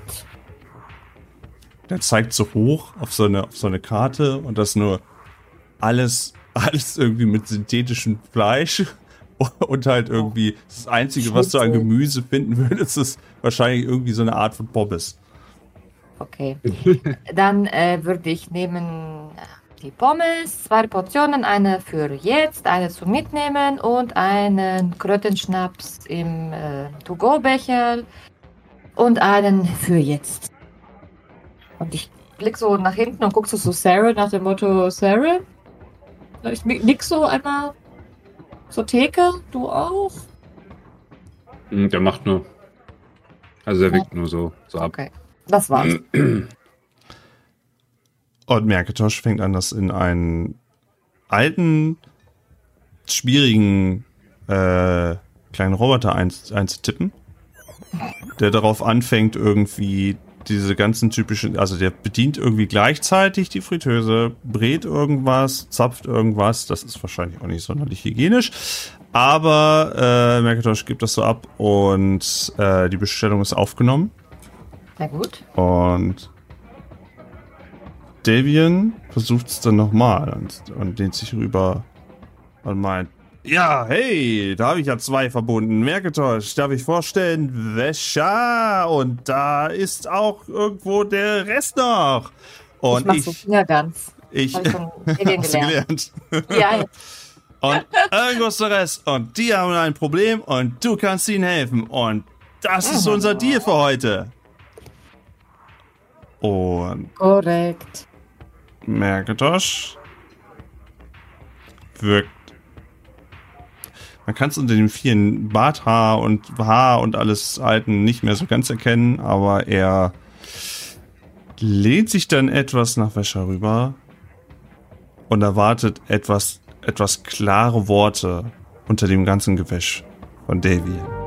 [SPEAKER 2] Der zeigt so hoch auf so eine Karte und das nur alles irgendwie mit synthetischem Fleisch und halt irgendwie das Einzige, was du an Gemüse finden würdest, ist wahrscheinlich irgendwie so eine Art von Pommes.
[SPEAKER 5] Okay. Dann würde ich nehmen die Pommes, 2 Portionen, eine für jetzt, eine zum Mitnehmen und einen Krötenschnaps im To-Go-Becher und einen für jetzt. Und ich blick so nach hinten und guck so zu Sarah nach dem Motto, Sarah? Ich nick so einmal zur Theke, du auch?
[SPEAKER 6] Der macht nur. Also er winkt nur so ab.
[SPEAKER 5] Okay, das war's.
[SPEAKER 2] Und Merketosch fängt an, das in einen alten, schwierigen kleinen Roboter einzutippen, der darauf anfängt, irgendwie diese ganzen typischen, also der bedient irgendwie gleichzeitig die Fritteuse, brät irgendwas, zapft irgendwas, das ist wahrscheinlich auch nicht sonderlich hygienisch, aber Merketosch gibt das so ab und die Bestellung ist aufgenommen.
[SPEAKER 5] Sehr gut.
[SPEAKER 2] Und Davian versucht es dann nochmal und lehnt sich rüber und meint, ja, hey, da habe ich ja 2 verbunden. Merketosch, darf ich vorstellen, Wäscher und da ist auch irgendwo der Rest noch. Und
[SPEAKER 5] ich mach's so ganz.
[SPEAKER 2] Ich
[SPEAKER 5] hab ich von Medien gelernt.
[SPEAKER 2] Ja. Und irgendwo ist der Rest und die haben ein Problem und du kannst ihnen helfen und das ist unser Deal für heute. Und
[SPEAKER 5] korrekt.
[SPEAKER 2] Merketosch wirkt. Man kann es unter dem vielen Barthaar und Haar und alles Alten nicht mehr so ganz erkennen, aber er lehnt sich dann etwas nach Wäscher rüber und erwartet etwas klare Worte unter dem ganzen Gewäsch von Davy.